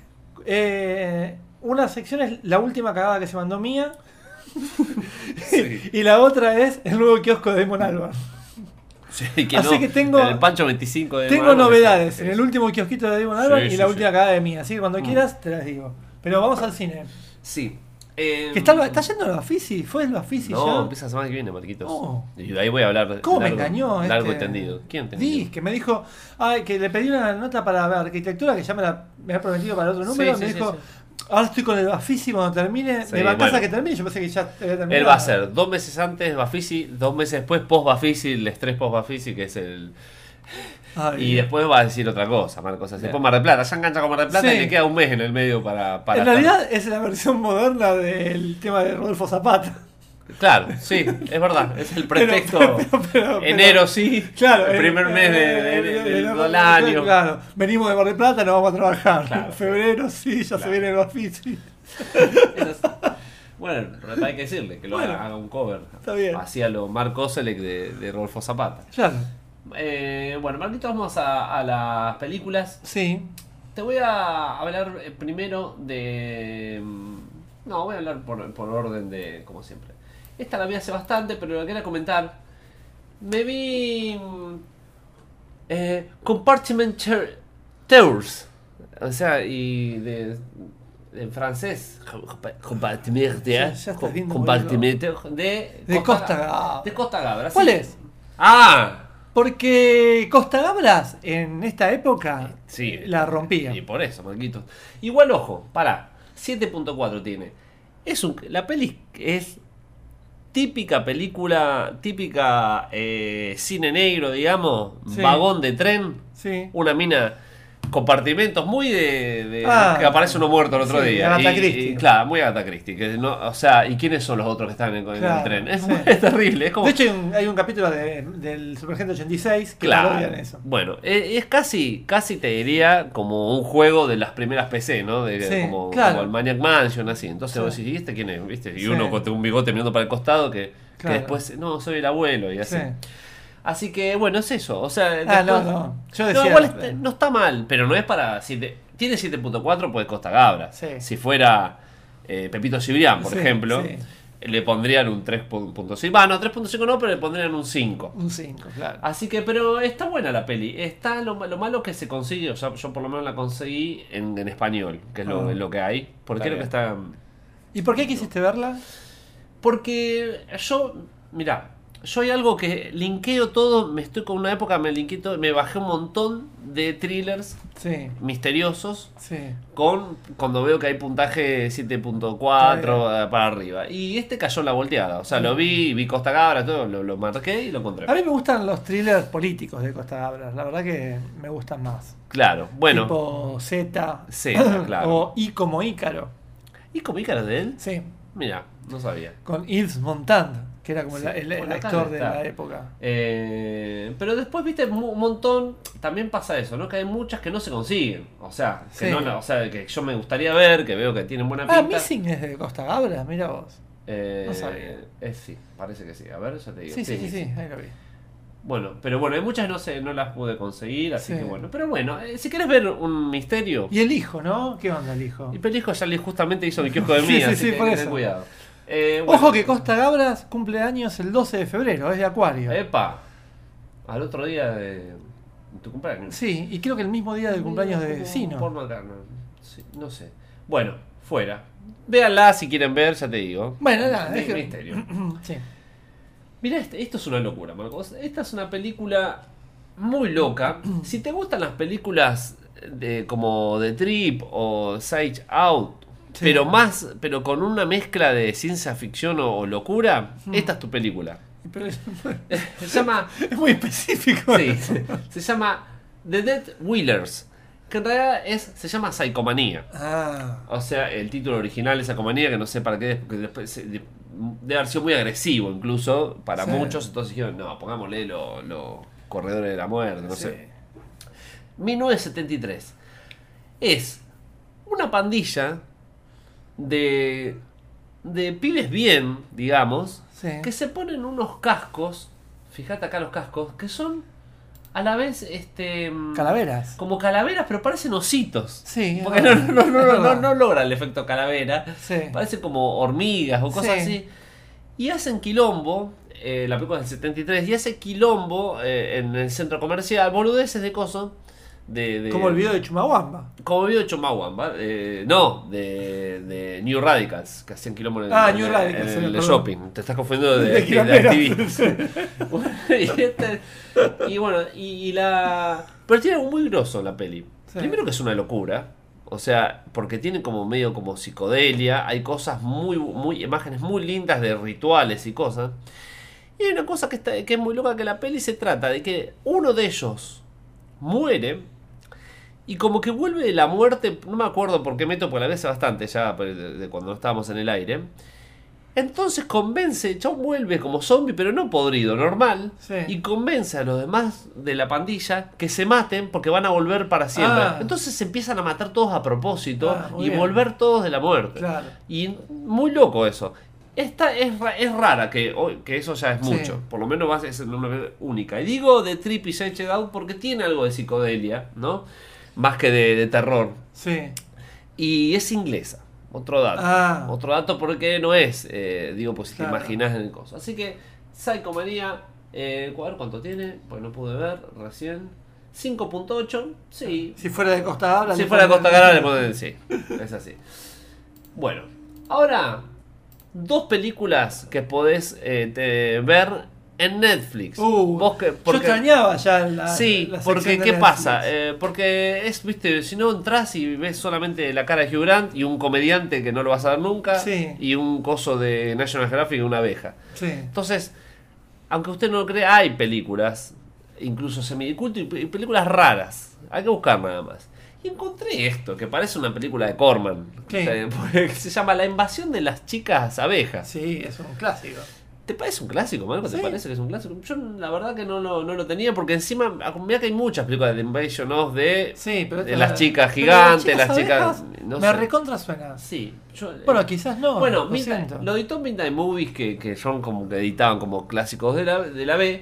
Una sección es la última cagada que se mandó Mía. Sí. Y la otra es el nuevo kiosco de Damon Albarn. Sí, que Así no, que tengo- el Pancho 25 de Tengo Marvel, novedades sí. en el último kiosquito de Damon Albarn Sí, y sí, la sí. última cagada de Mía. Así que cuando quieras te las digo. Pero vamos al cine. Sí. Que está yendo el Bafisi. ¿Fue el Bafisi No, ya? empieza la semana que viene, Marquitos. Oh. Y de ahí voy a hablar. ¿Cómo me largo- engañó? Largo y tendido. ¿Quién te entendió? Que me dijo, que le pedí una nota para arquitectura que ya me había prometido para otro número. Sí, me sí, dijo, sí. ahora estoy con el Bafisi cuando termine. Sí, me bancás bueno. a que termine. Yo pensé que ya había terminado. Él va a ser 2 meses antes Bafisi, 2 meses después post Bafisi, el estrés post Bafisi, que es el. Ay, Y después va a decir otra cosa, Marcos. Así, después Mar del Plata, ya engancha con Mar del Plata Sí. y le queda un mes en el medio para en realidad es la versión moderna del tema de Rodolfo Zapata. Claro, sí, es verdad, es el pretexto. Pero- Enero sí, Claro, el primer mes del año. Claro, venimos de Mar del Plata, no vamos a trabajar. Claro. Febrero sí, ya se viene el Bafisi. Bueno, hay que decirle que lo Bueno, haga un cover. está bien. Hacía lo Marc Oselec de Rodolfo Zapata. Claro, Bueno, Marquito, vamos a las películas. sí. Te voy a hablar primero de... No, voy a hablar por orden de... como siempre. Esta la vi hace bastante, pero la quería comentar. Me vi... Compartiment Tours. O sea, y en francés. Compartiment. Ya estás viendo, Compartiment De Costa Gabras. De Costa Gabras. ¿Cuál sí. es? Ah, Porque Costa Gabras en esta época sí. la rompía. Y por eso, Marquitos. Igual, ojo, pará. 7.4 tiene. La peli es típica película, típica cine negro, digamos. Sí. Vagón de tren. Sí. Una mina. Compartimentos muy de Ah, que aparece uno muerto el otro sí, día. Agatha Y- Christie. y, claro, muy Agatha Christie. Que no, o sea, ¿y quiénes son los otros que están en el Claro, tren? Es, sí. es terrible. Es como, De hecho, hay un capítulo del Superagente 86 que claro. parodian eso. Bueno, es casi te diría como un juego de las primeras PC, ¿no? Sí, como, claro. como el Maniac Mansion, así. Entonces Sí. vos decís, ¿y este quién es? ¿Viste? Y Sí. uno con un bigote mirando para el costado que Claro. después, no, soy el abuelo y así. Sí. Así que bueno, es eso. O sea, Ah, después- no. Yo No, decía. igual no está mal, pero no es para. Tiene 7.4, pues Costa Gabra. Sí. Si fuera Pepito Cibrián, por Sí, ejemplo, sí. le pondrían un 3.5. Va, no, 3.5 no, pero le pondrían un 5. Un 5, claro. Así que, pero está buena la peli. Está lo malo que se consigue, o sea, yo por lo menos la conseguí en español, que es lo que hay. Porque Está creo que está... ¿Y por qué quisiste verla? Porque mirá, yo hay algo que linkeo todo, estoy con una época, me linkeé todo, me bajé un montón de thrillers Sí, misteriosos sí. cuando veo que hay puntaje 7.4 para arriba. Y este cayó en la volteada, o sea, lo vi Costa Cabra, todo, lo marqué y lo encontré. A mí me gustan los thrillers políticos de Costa Gabras, la verdad que me gustan más. Claro, bueno. Tipo Z, Z, claro. o I como Ícaro. ¿Y con Ícaro de él? Sí, Mira, no sabía. con Yves Montand, que era como Sí, el bueno, acá actor de está. la época. Pero después, viste, un montón, también pasa eso, ¿no? Que hay muchas que no se consiguen. O sea, que Sí. o sea, que yo me gustaría ver, que veo que tienen buena Ah, pinta. Missing es de Costa Gabras, mira vos. No sabía. Sí, parece que sí. A ver, ya te digo. Sí, ahí lo vi. Bueno, pero bueno, hay muchas no las pude conseguir, así Sí. que bueno. Pero bueno, si querés ver un misterio, Y el hijo, ¿no? ¿Qué onda el hijo? y Pelijo ya justamente hizo mi kiosco de Sí, mí, sí, así sí, que por ten eso. cuidado. Ojo que Costa Gabras cumple años el 12 de febrero, es de Acuario. Epa, al otro día de tu cumpleaños. Sí, y creo que el mismo día del cumpleaños de Sino. Paul McCartney. Sí, no sé. Bueno, fuera. Véanla si quieren ver, ya te digo. Bueno, nada, Mi- es que- misterio. Sí. Mira, esto es una locura, Marcos. Esta es una película muy loca. Si te gustan las películas como The Trip o Sage Out, Sí. pero con una mezcla de ciencia ficción o locura, esta es tu película. Pero es, Se llama es muy específico. Sí, se llama The Dead Wheelers, que en realidad se llama Psicomanía. Ah, O sea, el título original es Psicomanía, que no sé para qué, porque después debe haber sido muy agresivo incluso para Sí. muchos, entonces dijeron, no, pongámosle los corredores de la muerte, no sí. sé. 1973. Es una pandilla de pibes bien, digamos, Sí. que se ponen unos cascos, fíjate acá los cascos, que son a la vez Calaveras. como calaveras, pero parecen ositos. Sí, Porque es no, verdad. Es verdad. no logra el efecto calavera. Sí. Parecen como hormigas o cosas Sí. así. Y hacen quilombo. La película es del 73. Y hace quilombo en el centro comercial. Boludeces de cosas. Como el video de Chumawamba. Como el video de Chomagua. No, de New Radicals. Que hacían quilombo en Ah, New Radicals, en el perdón. shopping. Te estás confundiendo de quilombera. activistas. y bueno, pero tiene algo muy grosso la peli. Sí. Primero que es una locura. O sea, porque tiene como medio como psicodelia. Hay cosas imágenes muy lindas de rituales y cosas. Y hay una cosa que es muy loca, que la peli se trata de que uno de ellos muere y como que vuelve de la muerte. No me acuerdo por qué meto, porque la vi hace bastante ya, de cuando estábamos en el aire. Entonces convence, Chau vuelve como zombie, pero no podrido, normal. Sí. Y convence a los demás de la pandilla que se maten porque van a volver para siempre. Ah. Entonces se empiezan a matar todos a propósito Ah, muy y bien. volver todos de la muerte. Claro. Y muy loco eso. Esta es rara, que eso ya es Sí. mucho. Por lo menos va a ser una única. Y digo de Trip y Sage Out porque tiene algo de psicodelia, ¿no? Más que de terror. Sí. Y es inglesa. Otro dato. Ah. Otro dato porque no es, pues si Claro. te imaginas en el coso. Así que, Psicomanía, a ver cuánto tiene, pues no pude ver recién. 5.8, sí. Si fuera de Costa Gabras. Si le fuera de ponen- Costa Cara le ponen sí. Es así. Bueno, ahora, dos películas que podés ver en Netflix. Vos que, Yo porque, extrañaba ya la. Sí, la porque sección de ¿qué Netflix. pasa? Porque viste, si no entras y ves solamente la cara de Hugh Grant y un comediante que no lo vas a ver nunca, Sí. y un coso de National Geographic y una abeja. Sí. Entonces, aunque usted no lo crea, hay películas, incluso semiculto y películas raras. Hay que buscar nada más. Y encontré esto, que parece una película de Corman. ¿Qué? Porque se llama La invasión de las chicas abejas. Sí, es un clásico. ¿Te parece un clásico, Marco? ¿Te Sí. parece que es un clásico? Yo la verdad que no lo tenía, porque encima, mirá que hay muchas películas de Invasion of Sí, pero de esta- las chicas pero gigantes, las chicas... abejas No me sé. recontra suena. Sí. Bueno, quizás no. Bueno, lo siento. lo editó Midnight Movies, que son como que editaban como clásicos de la B,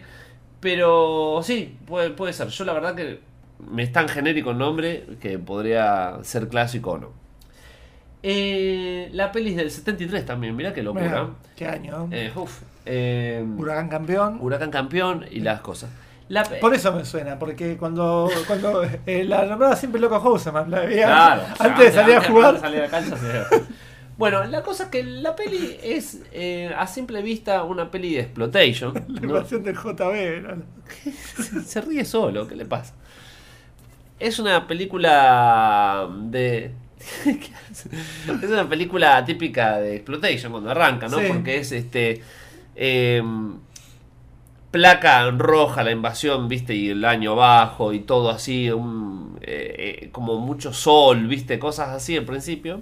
pero sí, puede ser. Yo la verdad que me es tan genérico el nombre que podría ser clásico o no. La peli es del 73 también, mirá qué locura. Mirá, ¿qué año? Huracán Campeón. Huracán Campeón y las cosas. Por eso me suena, porque cuando la nombraba siempre Loco Houseman, la veía Claro, antes de salir a jugar. antes de salir a la cancha, sí. Bueno, la cosa es que la peli es a simple vista una peli de exploitation. La ¿no? invasión del JB. ¿no? Se ríe solo, ¿qué le pasa? Es una película de... ¿Qué hace? Es una película típica de exploitation cuando arranca, ¿no? Sí. Porque es placa en roja la invasión, ¿viste? Y el año bajo y todo así, como mucho sol, ¿viste? Cosas así al principio.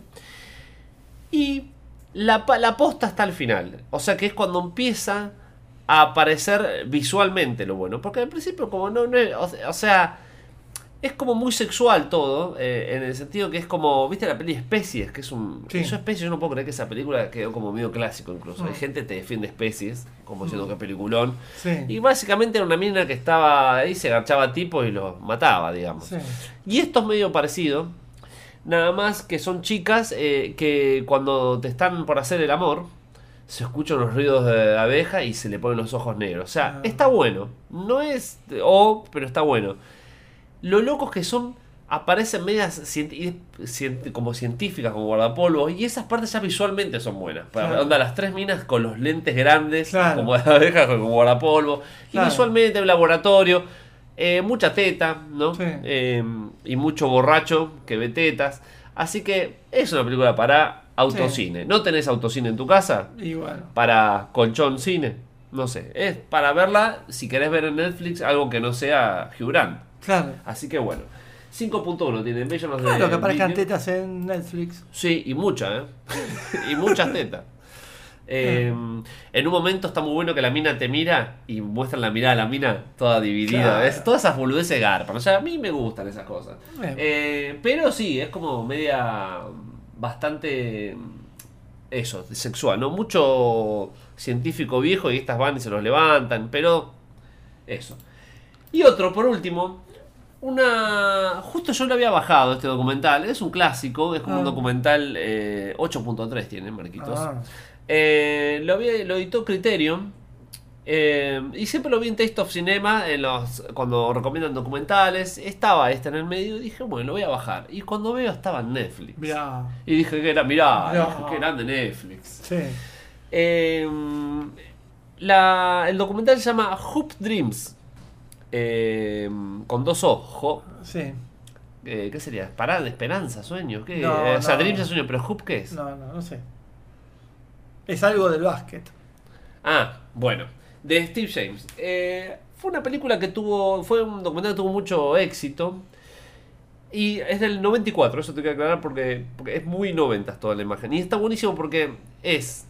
Y la posta está al final. O sea que es cuando empieza a aparecer visualmente lo bueno. Porque al principio como no es, o sea, es como muy sexual todo. En el sentido que es como, ¿viste la peli Especies? Que es un... Sí. Eso Especies, yo no puedo creer que esa película quedó como medio clásico incluso. Mm. Hay gente que te defiende Especies, como diciendo que peliculón. Sí. Y básicamente era una mina que estaba ahí, se agachaba a tipos y los mataba, digamos. Sí. Y esto es medio parecido. Nada más que son chicas que cuando te están por hacer el amor, se escuchan los ruidos de abeja y se le ponen los ojos negros. O sea, está bueno. No es... pero está bueno. Lo loco es que aparecen medias como científicas, como guardapolvos, y esas partes ya visualmente son buenas. Claro. Onda, las tres minas con los lentes grandes, Claro. como de abejas, como guardapolvo. Claro. Y visualmente el laboratorio, mucha teta, ¿no? Sí. Y mucho borracho que ve tetas. Así que es una película para autocine. Sí. ¿No tenés autocine en tu casa? Y bueno. Para colchón cine. No sé. Es para verla si querés ver en Netflix algo que no sea Hugh Grant. Claro. Así que bueno. 5.1 tiene Visions de Claro, que aparezcan Video. tetas en Netflix. Sí, y muchas, y muchas tetas. En un momento está muy bueno que la mina te mira y muestran la mirada de la mina toda dividida. Claro. ¿Ves? Todas esas boludeces garpan. O sea, a mí me gustan esas cosas. Pero sí, es como media bastante eso, sexual, ¿no? Mucho científico viejo y estas van y se los levantan, pero eso. Y otro, por último, justo yo lo había bajado este documental, es un clásico, es como un documental 8.3 tiene, Marquitos. Lo editó Criterion. Y siempre lo vi en Taste of Cinema cuando recomiendan documentales. Estaba en el medio y dije, bueno, lo voy a bajar. Y cuando veo estaba en Netflix. Mirá. Y dije que era, mirá, dije, qué grande Netflix. Sí. El documental se llama Hoop Dreams. Con 2 O. Sí. ¿Qué sería? Parada de esperanza, sueños. ¿Qué? No, O sea, no. Dreams es sueño, pero Hoop, ¿qué es? No sé. Es algo del básquet. Ah, bueno. De Steve James. Fue una película fue un documental que tuvo mucho éxito. Y es del 94, eso te quiero aclarar porque es muy 90 toda la imagen. Y está buenísimo porque es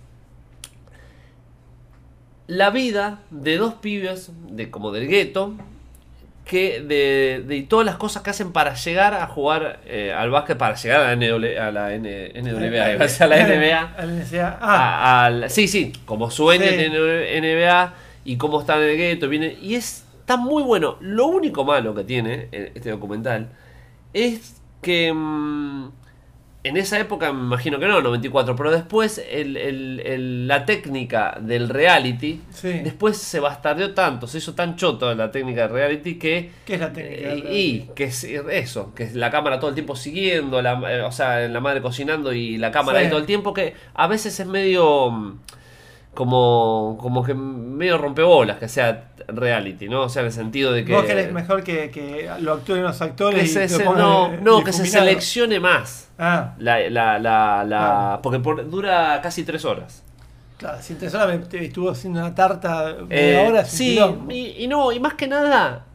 la vida de dos pibes como del gueto, que de todas las cosas que hacen para llegar a jugar al básquet, para llegar a la NWA, iba a decir a la NBA. A la NCAA. Sí, como sueñan Sí. en NBA y cómo están en el gueto. Y está muy bueno. Lo único malo que tiene este documental es que en esa época, me imagino que no, 94, pero después la técnica del reality, Sí. después se bastardeó tanto, se hizo tan choto la técnica del reality que... ¿Qué es la técnica del y que es eso, que es la cámara todo el tiempo siguiendo, o sea, la madre cocinando y la cámara Sí. ahí todo el tiempo, que a veces es medio... Como que medio rompebolas que sea reality, ¿no? O sea, en el sentido de que... Vos querés mejor que lo actúen los actores que y se, lo pongan que se difuminado. seleccione más. Ah, Porque dura casi 3 horas. claro, si te sola estuvo haciendo una tarta media hora. es un Sí, quilombo. y más que nada,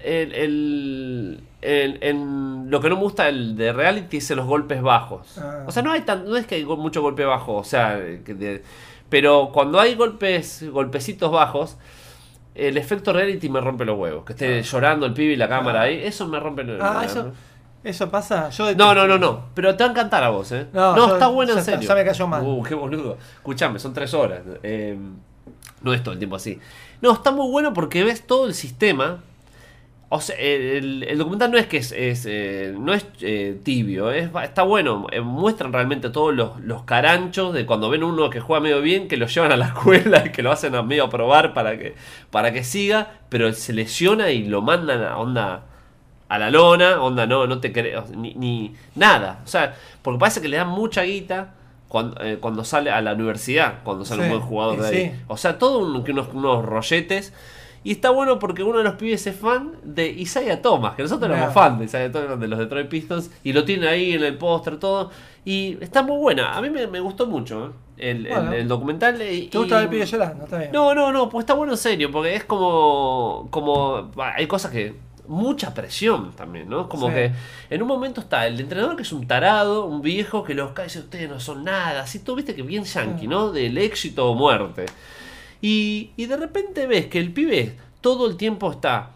lo que no me gusta de reality es los golpes bajos. Ah. O sea, no es que hay mucho golpe bajo, o sea, pero cuando hay golpecitos bajos, el efecto reality me rompe los huevos. Que esté llorando el pibe y la cámara ahí, eso me rompe los huevos. Eso pasa. Yo No. Pero te va a encantar a vos, ¿eh? No, está bueno en ya serio. ya me cayó mal. Qué boludo. Escuchame, son 3 horas. No es todo el tiempo así. No, está muy bueno porque ves todo el sistema O sea, el documental no es que no es tibio, está bueno. Muestran realmente todos los caranchos de cuando ven uno que juega medio bien, que lo llevan a la escuela y que lo hacen a medio a probar para que siga, pero se lesiona y lo mandan a onda a la lona, onda no te creo, ni nada. O sea, porque parece que le dan mucha guita cuando sale a la universidad, cuando sale un buen jugador de ahí. Sí. O sea, todo unos rolletes. Y está bueno porque uno de los pibes es fan de Isaiah Thomas, que nosotros éramos fan de Isaiah Thomas, de los Detroit Pistons, y lo tiene ahí en el póster, todo. Y está muy buena. A mí me gustó mucho el documental. ¿Te gusta el pibe llorando? Está bien. No, pues está bueno en serio, porque es como hay cosas que... Mucha presión también, ¿no? Como que en un momento está el entrenador que es un tarado, un viejo que los cae y dice, ustedes no son nada. Así tú viste que bien yankee, ¿no? Del éxito o muerte. Y de repente ves que el pibe todo el tiempo está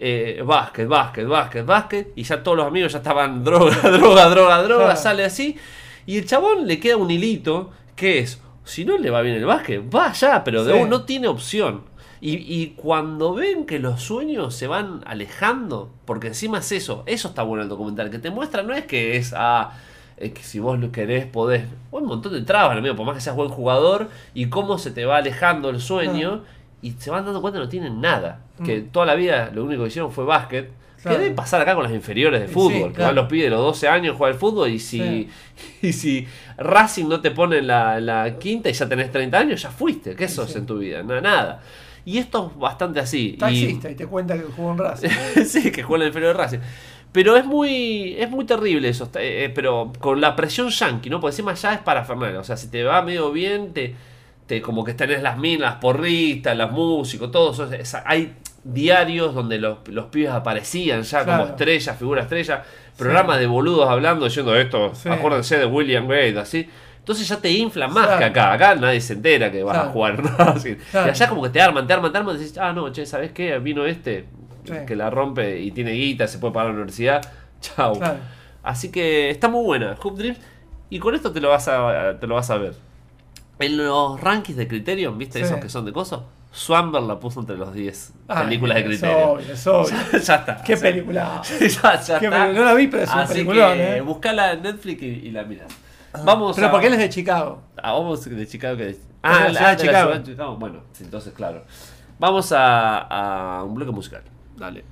básquet, y ya todos los amigos ya estaban droga, sale así, y el chabón le queda un hilito que es, si no le va bien el básquet, va ya, pero no tiene opción. Y cuando ven que los sueños se van alejando, porque encima es eso está bueno el documental, que te muestra, no es que es que si vos lo querés podés, un montón de trabas, amigo, por más que seas buen jugador, y cómo se te va alejando el sueño, y se van dando cuenta que no tienen nada, que toda la vida lo único que hicieron fue básquet, que debe pasar acá con las inferiores de fútbol, que van los pibes de los 12 años a jugar al fútbol, y si Racing no te pone en la quinta y ya tenés 30 años, ya fuiste, ¿qué sos en tu vida? Nada. Y esto es bastante así. Taxista y te cuenta que jugó en Racing. Sí, que jugó en el inferior de Racing. Pero es muy terrible eso, pero con la presión yankee, ¿no? Porque encima ya es parafernalia. O sea, si te va medio bien, como que tenés las minas, las porristas, los músicos, todo eso. Hay diarios donde los pibes aparecían ya como estrellas, figura estrella. Programas de boludos hablando, diciendo esto, acuérdense de William Wade, así. Entonces ya te infla más que acá. Acá nadie se entera que vas a jugar, ¿no? Así. Y allá como que te arman. Y decís, no, che, ¿sabés qué? Vino que la rompe y tiene guita, se puede pagar la universidad. Chau. Así que está muy buena, Hoop Dreams. Y con esto te lo vas a ver. En los rankings de Criterion, ¿viste? Esos que son de cosas. Swanberg la puso entre los 10 películas de Criterion. Es obvio. Ya está. ¿Qué película? ya está. No la vi, pero es un peliculón. Buscala en Netflix y la mirás. Pero porque él es de Chicago. Vamos de Chicago. De Chicago. Bueno, entonces claro. Vamos a un bloque musical. Dale.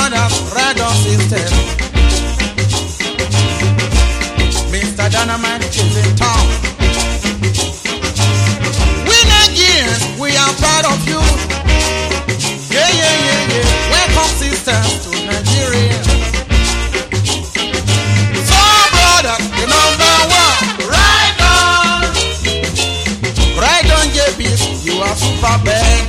brothers, ride on sisters. Mr. Dynamite is in town. We Nigerians, we are proud of you. Yeah, yeah, yeah, yeah. Welcome sisters to Nigeria. So brothers, the number one, ride on JB, you are super bad.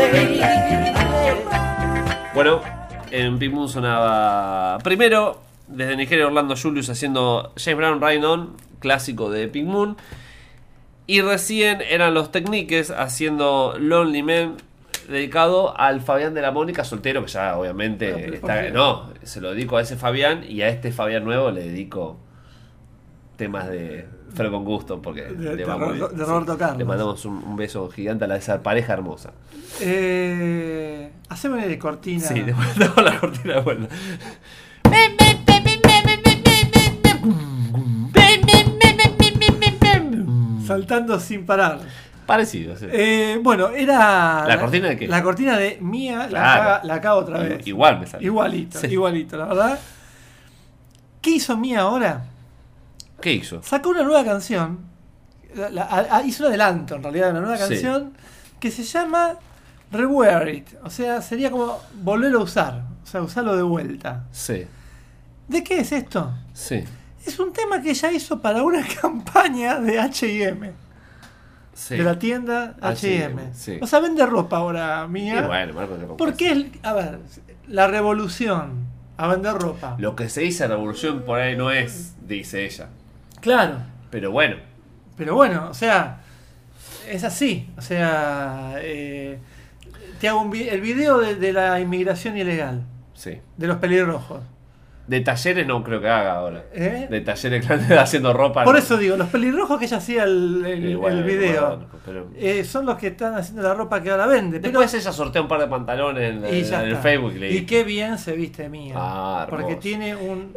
Bueno, en Pink Moon sonaba primero Desde Nigeria, Orlando Julius haciendo James Brown Ride On, clásico de Pink Moon. Y recién eran los Techniques haciendo Lonely Man, dedicado al Fabián de la Mónica, soltero, que ya obviamente está. No, se lo dedico a ese Fabián, y a este Fabián nuevo le dedico temas de Fred con gusto, porque de Roberto Carlos. Le mandamos un beso gigante a esa pareja hermosa. Haceme de cortina. Sí, después damos la cortina de vuelta. Saltando sin parar. Parecido, sí. Bueno, era... ¿La cortina de qué? La cortina de Mía, Claro. la cago otra vez. Igual me sale. Igualito, Sí. igualito, la verdad. ¿Qué hizo Mía ahora? ¿Qué hizo? Sacó una nueva canción. Hizo un adelanto, en realidad, de una nueva Sí. canción que se llama Rewear It. O sea, sería como volverlo a usar. O sea, usarlo de vuelta. Sí, ¿De qué es esto? sí, Es un tema que ella hizo para una campaña de H&M. sí. De la tienda H&M. sí. O sea, vende ropa ahora, Mía. Y bueno, Marco, te ¿Por qué? A ver, la revolución a vender ropa. Lo que se dice revolución por ahí no es, dice ella. Claro. Pero bueno, Pero bueno, o sea, es así. O sea, te hago el video de la inmigración ilegal, sí. de los pelirrojos. De talleres no creo que haga ahora. ¿Eh? De talleres grandes haciendo ropa. Por no. eso digo, los pelirrojos que ella hacía Y bueno, el video, bueno, pero... son los que están haciendo la ropa que ahora vende. Después ella sortea un par de pantalones en Y ya el está. Facebook. Y qué bien se viste Mía. Ah, hermoso. Porque tiene un...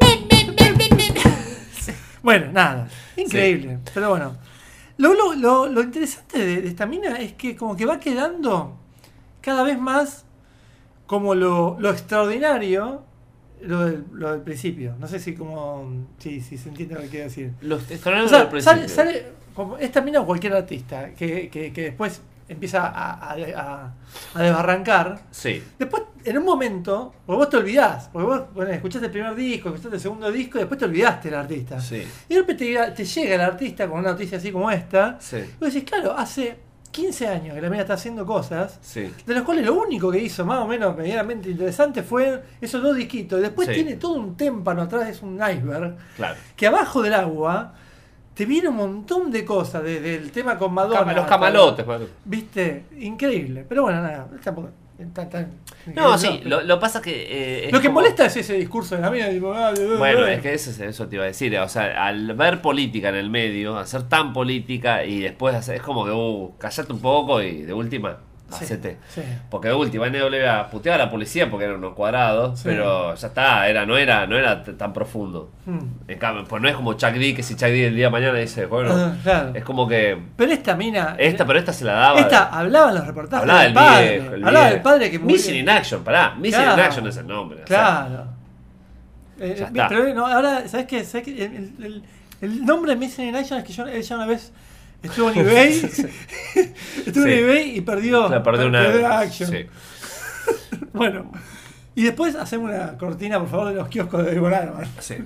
Bueno, nada. Increíble. Pero bueno. Lo interesante de esta mina es que como que va quedando cada vez más como lo extraordinario lo del principio. No sé si se entiende lo que quiero decir. Los O extraordinarios sea, del principio. sale como esta mina o cualquier artista que después empieza a desbarrancar. Sí, Después, en un momento, porque vos te olvidás, porque vos escuchaste el primer disco, escuchaste el segundo disco y después te olvidaste del artista. sí, Y de repente te llega el artista con una noticia así como esta, sí, y vos decís, claro, hace 15 años que la mina está haciendo cosas, sí. de los cuales lo único que hizo más o menos medianamente interesante fue esos dos disquitos. Y después Sí. tiene todo un témpano atrás, es un iceberg, Claro. que abajo del agua te viene un montón de cosas, desde el tema con Madonna. Los hasta- camalotes, Marco. ¿Viste? Increíble. Pero bueno, nada, tampoco tan No, increíble, sí, pero- lo pasa que... es Lo que como- molesta es ese discurso de la mina. Tipo, Bueno, es que eso te iba a decir. O sea, al ver política en el medio, hacer tan política y después hacer, es como que, callate un poco y de última, Sí, hacete. sí. Porque de última, NW puteaba a la policía porque eran unos cuadrados, Sí. pero ya está, no era tan profundo. En cambio, pues no es como Chuck D, que si Chuck D el día de mañana dice, bueno, Claro. es como que Pero esta mina. pero esta se la daba. Esta hablaba en los reportajes. hablaba del del padre. viejo, Hablaba del padre que murió. Missing in Action, pará. Missing Claro. in Action es el nombre. o sea, Claro. Ya está. Pero no, ahora, ¿sabes qué? El nombre de Missing in Action es que ella una vez estuvo en eBay. Estuvo Sí. en eBay y perdió. perdió la Action. Sí. Bueno. Y después hacemos una cortina, por favor, de los kioscos de Bonalman. Sí.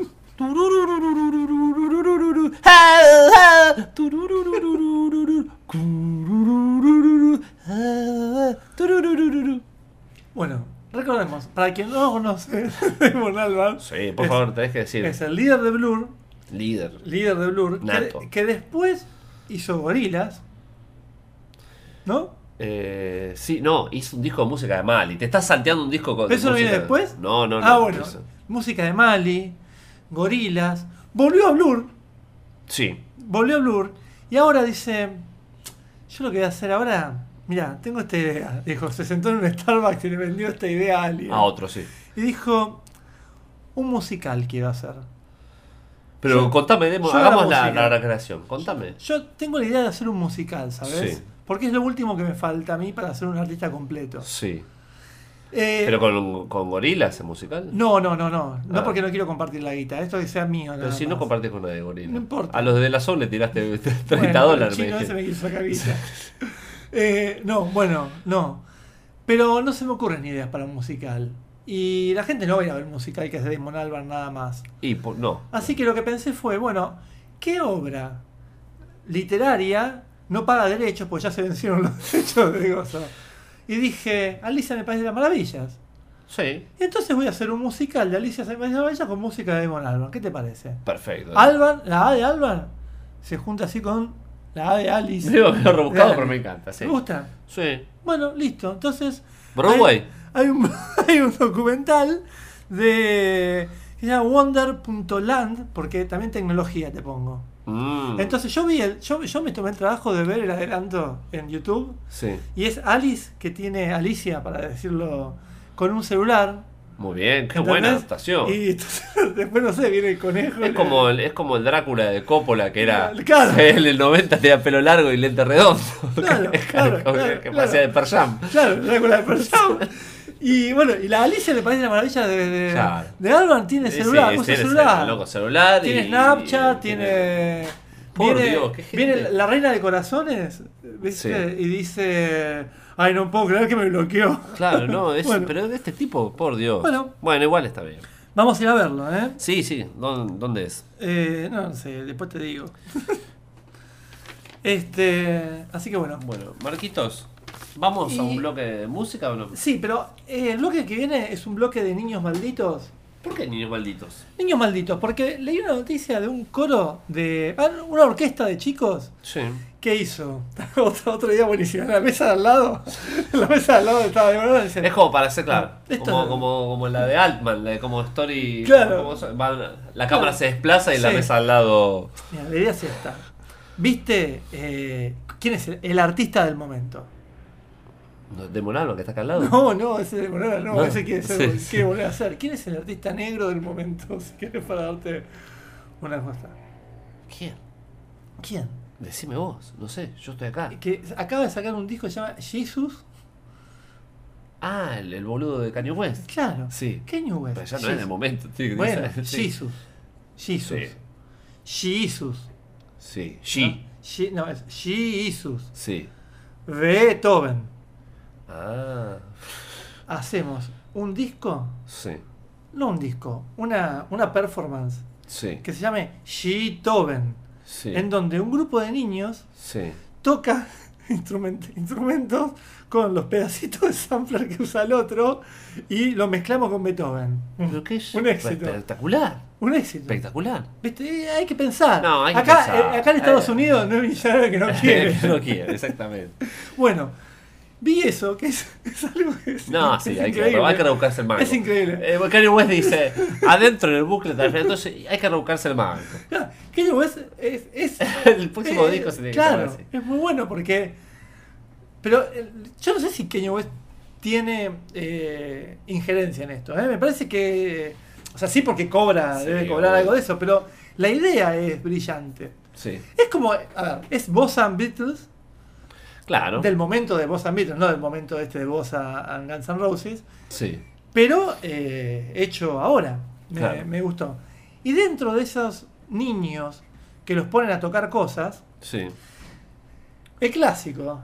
Bueno, recordemos, para quien no conoce Damon Albarn, Sí, por favor, tenés que decir. es el líder de Blur, Líder. Nato. que después hizo Gorillaz, ¿no? Sí, no, hizo un disco de música de Mali. Te estás salteando un disco con. ¿Pero eso no música- viene después? No, no, no. Ah, bueno, eso- música de Mali, Gorillaz, volvió a Blur, Sí, y ahora dice, yo lo que voy a hacer ahora, mira, tengo esta idea, dijo, se sentó en un Starbucks y le vendió esta idea a alguien. a otro, sí. Y dijo, un musical quiero hacer. Pero Yo- contame, yo hagamos la la música. recreación. Contame. Yo tengo la idea de hacer un musical, ¿sabes? Sí. Porque es lo último que me falta a mí para ser un artista completo. Sí. Eh, Pero con Gorilas el musical. No, no Ah. porque no quiero compartir la guita. Esto que sea mío. Pero nada si no más. compartís con nadie de Gorila. No importa. A los de la Sol le tiraste 30 Bueno, dólares. el me chino ese dijiste. me quiso sacar guita. No. Pero no se me ocurren ideas para un musical. Y la gente no va a ir a ver un musical que es de Damon Albarn nada más. Y no. Así que lo que pensé fue, bueno, ¿qué obra literaria no paga derechos? Pues ya se vencieron los derechos de Gozo. Y dije, Alicia en el País de las Maravillas. Sí, Y entonces voy a hacer un musical de Alicia en País de Maravillas con música de Damon Albarn. ¿Qué te parece? perfecto. Albarn, la A de Albarn, se junta así con la A de Alice. Digo, me lo he rebuscado, De pero me Alice. encanta. Sí. ¿Te gusta? Sí. Bueno, listo. Entonces. Broadway. Hay un, hay un documental de. Que se llama Wonder.land, porque también tecnología te pongo. Entonces yo me tomé el trabajo de ver el adelanto en YouTube. Sí. Y es Alice, que tiene Alicia, para decirlo, con un celular. Muy bien, qué ¿entendés? buena adaptación. Y entonces, después, no sé, viene el conejo. Es como el Drácula de Coppola, que era. Claro. En el 90 tenía pelo largo y lente redondo. Claro, claro, que claro. parecía de Pearl Jam. Claro, Drácula de Pearl Jam. Y bueno, y la Alicia le parece la maravilla Claro. de Albarn. Tiene celular, usa celular. Loco, celular. Tiene y- Snapchat, y- tiene. Por viene, Dios, qué gente. viene la reina de corazones, ¿viste? Sí. Y dice. Ay, no puedo creer que me bloqueó. Claro, no, Bueno. pero de este tipo, por Dios. Bueno. Igual está bien. Vamos a ir a verlo, ¿eh? Sí, sí. ¿Dónde es? No sé, después te digo. Así que bueno. Bueno, Marquitos, ¿vamos a Y- un bloque de música o no? Sí, pero el bloque que viene es un bloque de niños malditos. ¿Por qué niños malditos? Niños malditos, porque leí una noticia de un coro de. Una orquesta de chicos. Sí. ¿Qué hizo? otro día buenísimo. En la mesa de al lado. En la mesa de al lado estaba de verdad. Dicen, Es como para hacer, claro, Esto- como la de Altman, la de como Story. Claro. La cámara se desplaza y la Sí. mesa al lado. Mira, la idea es esta. ¿Viste quién es el artista del momento? ¿De Monalo, que está acá al lado? No, ese de Morales no, No, ese quiere, sí, sí. quiere volver a ser. ¿Quién es el artista negro del momento? Si quieres para darte una cosa. ¿Quién? ¿Quién? Decime vos, no sé, yo estoy acá. Que acaba de sacar un disco que se llama Jesus. Ah, el boludo de Kanye West. Claro. Sí. Kanye West. Pero ya no es el momento, tío. Bueno, Sí. Jesus. Jesus. Jesus. Sí. No, es Jesus. Sí. Beethoven. Ah, Hacemos un disco, sí. no un disco, una performance Sí. que se llame Beethoven, Sí. en donde un grupo de niños Sí. toca instrumentos con los pedacitos de sampler que usa el otro y lo mezclamos con Beethoven. Pero qué es Un éxito. espectacular. Un éxito. Espectacular. ¿Viste? Hay que pensar. No, hay que acá, pensar. acá en Estados Unidos no hay millonario que no quiere. No quiere, exactamente. Bueno, vi eso, que es algo que es, No, es sí, hay que increíble. rebuscarse el mango. Es increíble. Kanye West dice, adentro en el bucle tal vez, entonces hay que rebuscarse el mango. Claro, Kanye West es El próximo disco se tiene que claro, llamar así. es muy bueno porque. Pero yo no sé si Kanye West tiene injerencia en esto. Me parece que. O sea, sí, porque cobra, Sí, debe cobrar obvio. algo de eso, pero la idea es brillante. Sí, Es como. A ver, es Boss and Beatles. claro. Del momento de Boss and Beatles, no del momento de Boss and Guns N' Roses. Sí, Pero hecho ahora. Claro. Me gustó. Y dentro de esos niños que los ponen a tocar cosas, sí. el clásico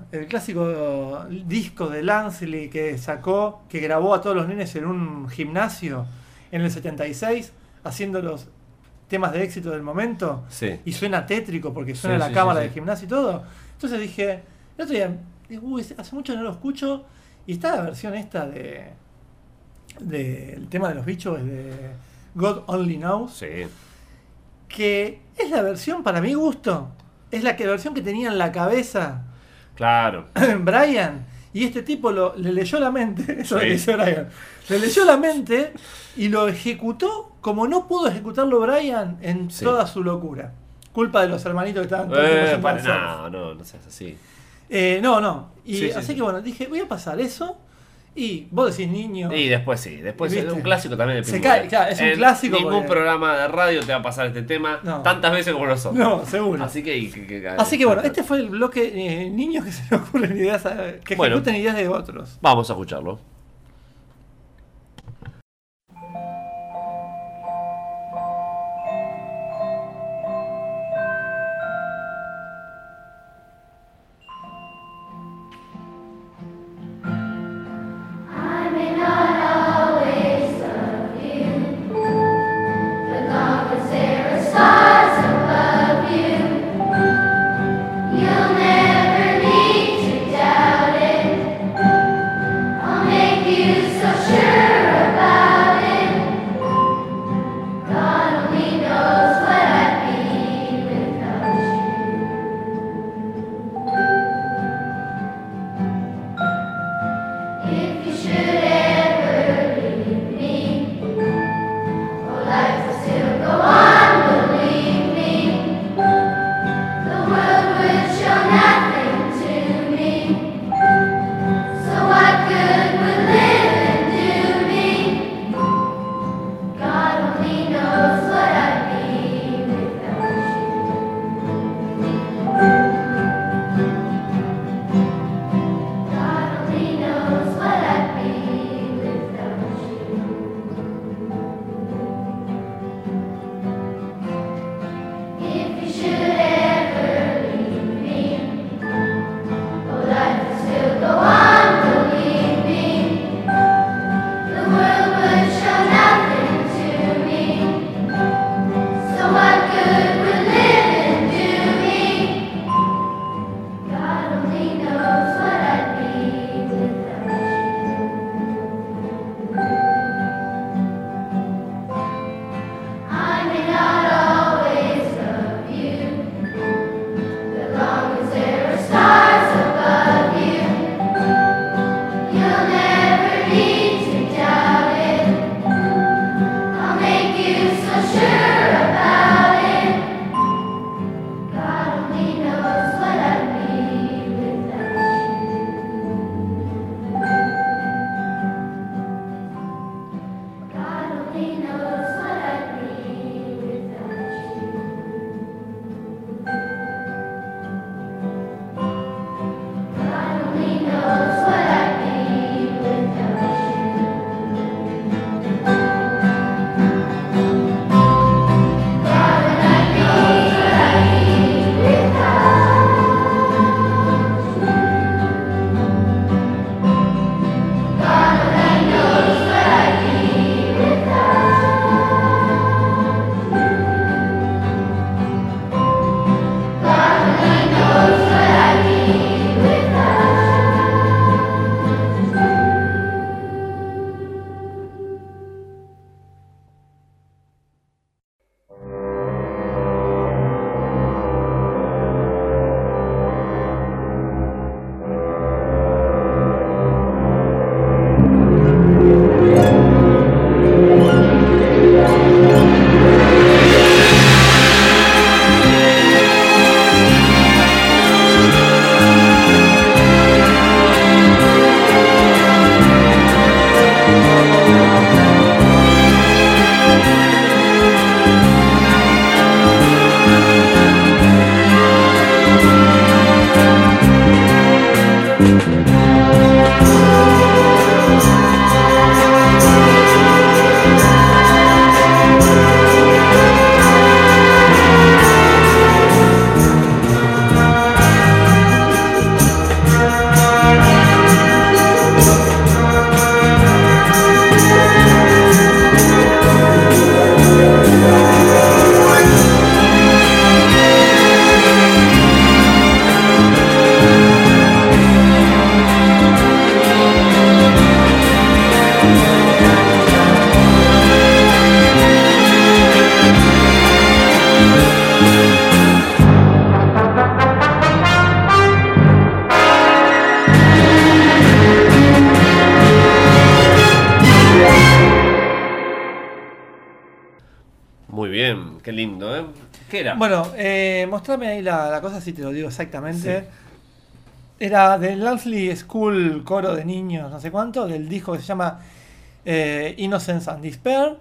disco de Lansley que sacó, que grabó a todos los nenes en un gimnasio en el 76, haciendo los temas de éxito del momento, Sí. y suena tétrico porque suena Sí, la sí, cámara sí, del sí. gimnasio y todo. Entonces dije, el otro día, uy, hace mucho no lo escucho, y está la versión esta del tema de los bichos de God Only Knows, Sí. que es la versión, para mi gusto, es la versión que tenía en la cabeza Claro. Brian, y este tipo le leyó la mente, eso es lo que Sí. dice Brian, le leyó la mente y lo ejecutó como no pudo ejecutarlo Brian en Sí. toda su locura. Culpa de los hermanitos que estaban todo el tiempo haciendo surf. No seas así. No. Y Sí, sí, así sí. que bueno, dije, voy a pasar eso. Y vos decís niño. Y después sí, después ¿Viste? es un clásico también. Se cae, claro, es un clásico Ningún porque- programa de radio te va a pasar este tema No. tantas veces como nosotros. No, seguro. Así que, Así que bueno, este fue el bloque niños que se le ocurren ideas, que Bueno. ejecuten ideas de otros. Vamos a escucharlo. I may not always love you, but long as there are stars above you, you'll never need to doubt it. I'll make only knows what I'd be without you. God only knows what I'd be without you. God only knows what I'd be without you. God only knows what I'd be without you. God only knows what I'd be without you. Muy bien, qué lindo, ¿eh? ¿Qué era? Bueno, mostrame ahí la cosa si te lo digo exactamente. Era del Lansley School Coro de Niños, no sé cuánto, del disco que se llama Innocence and Despair.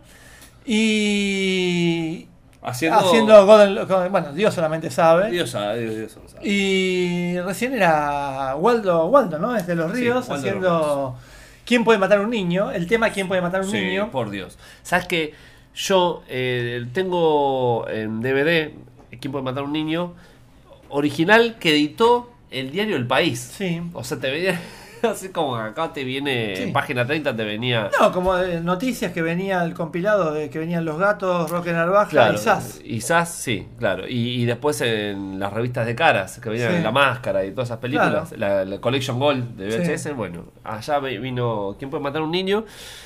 Y haciendo bueno, Dios solamente sabe. Dios sabe, Dios lo sabe. Y recién era Waldo, ¿no? Desde Los Ríos, Waldo haciendo Los ¿Quién puede matar a un niño? El tema ¿Quién puede matar a un Sí, niño? por Dios. ¿Sabes qué? Yo tengo en DVD ¿Quién puede matar a un niño? Original que editó el diario El País. Sí. O sea, te venía así como acá te viene, Sí. en página 30 te venía... No, como noticias que venía el compilado de que venían Los Gatos, Roque Narvaja Claro, y Sass. y Sass, sí, claro. Y después en las revistas de caras, que venían Sí. en La Máscara y todas esas películas, la Collection Gold de VHS, Sí. bueno, allá vino ¿Quién puede matar a un niño?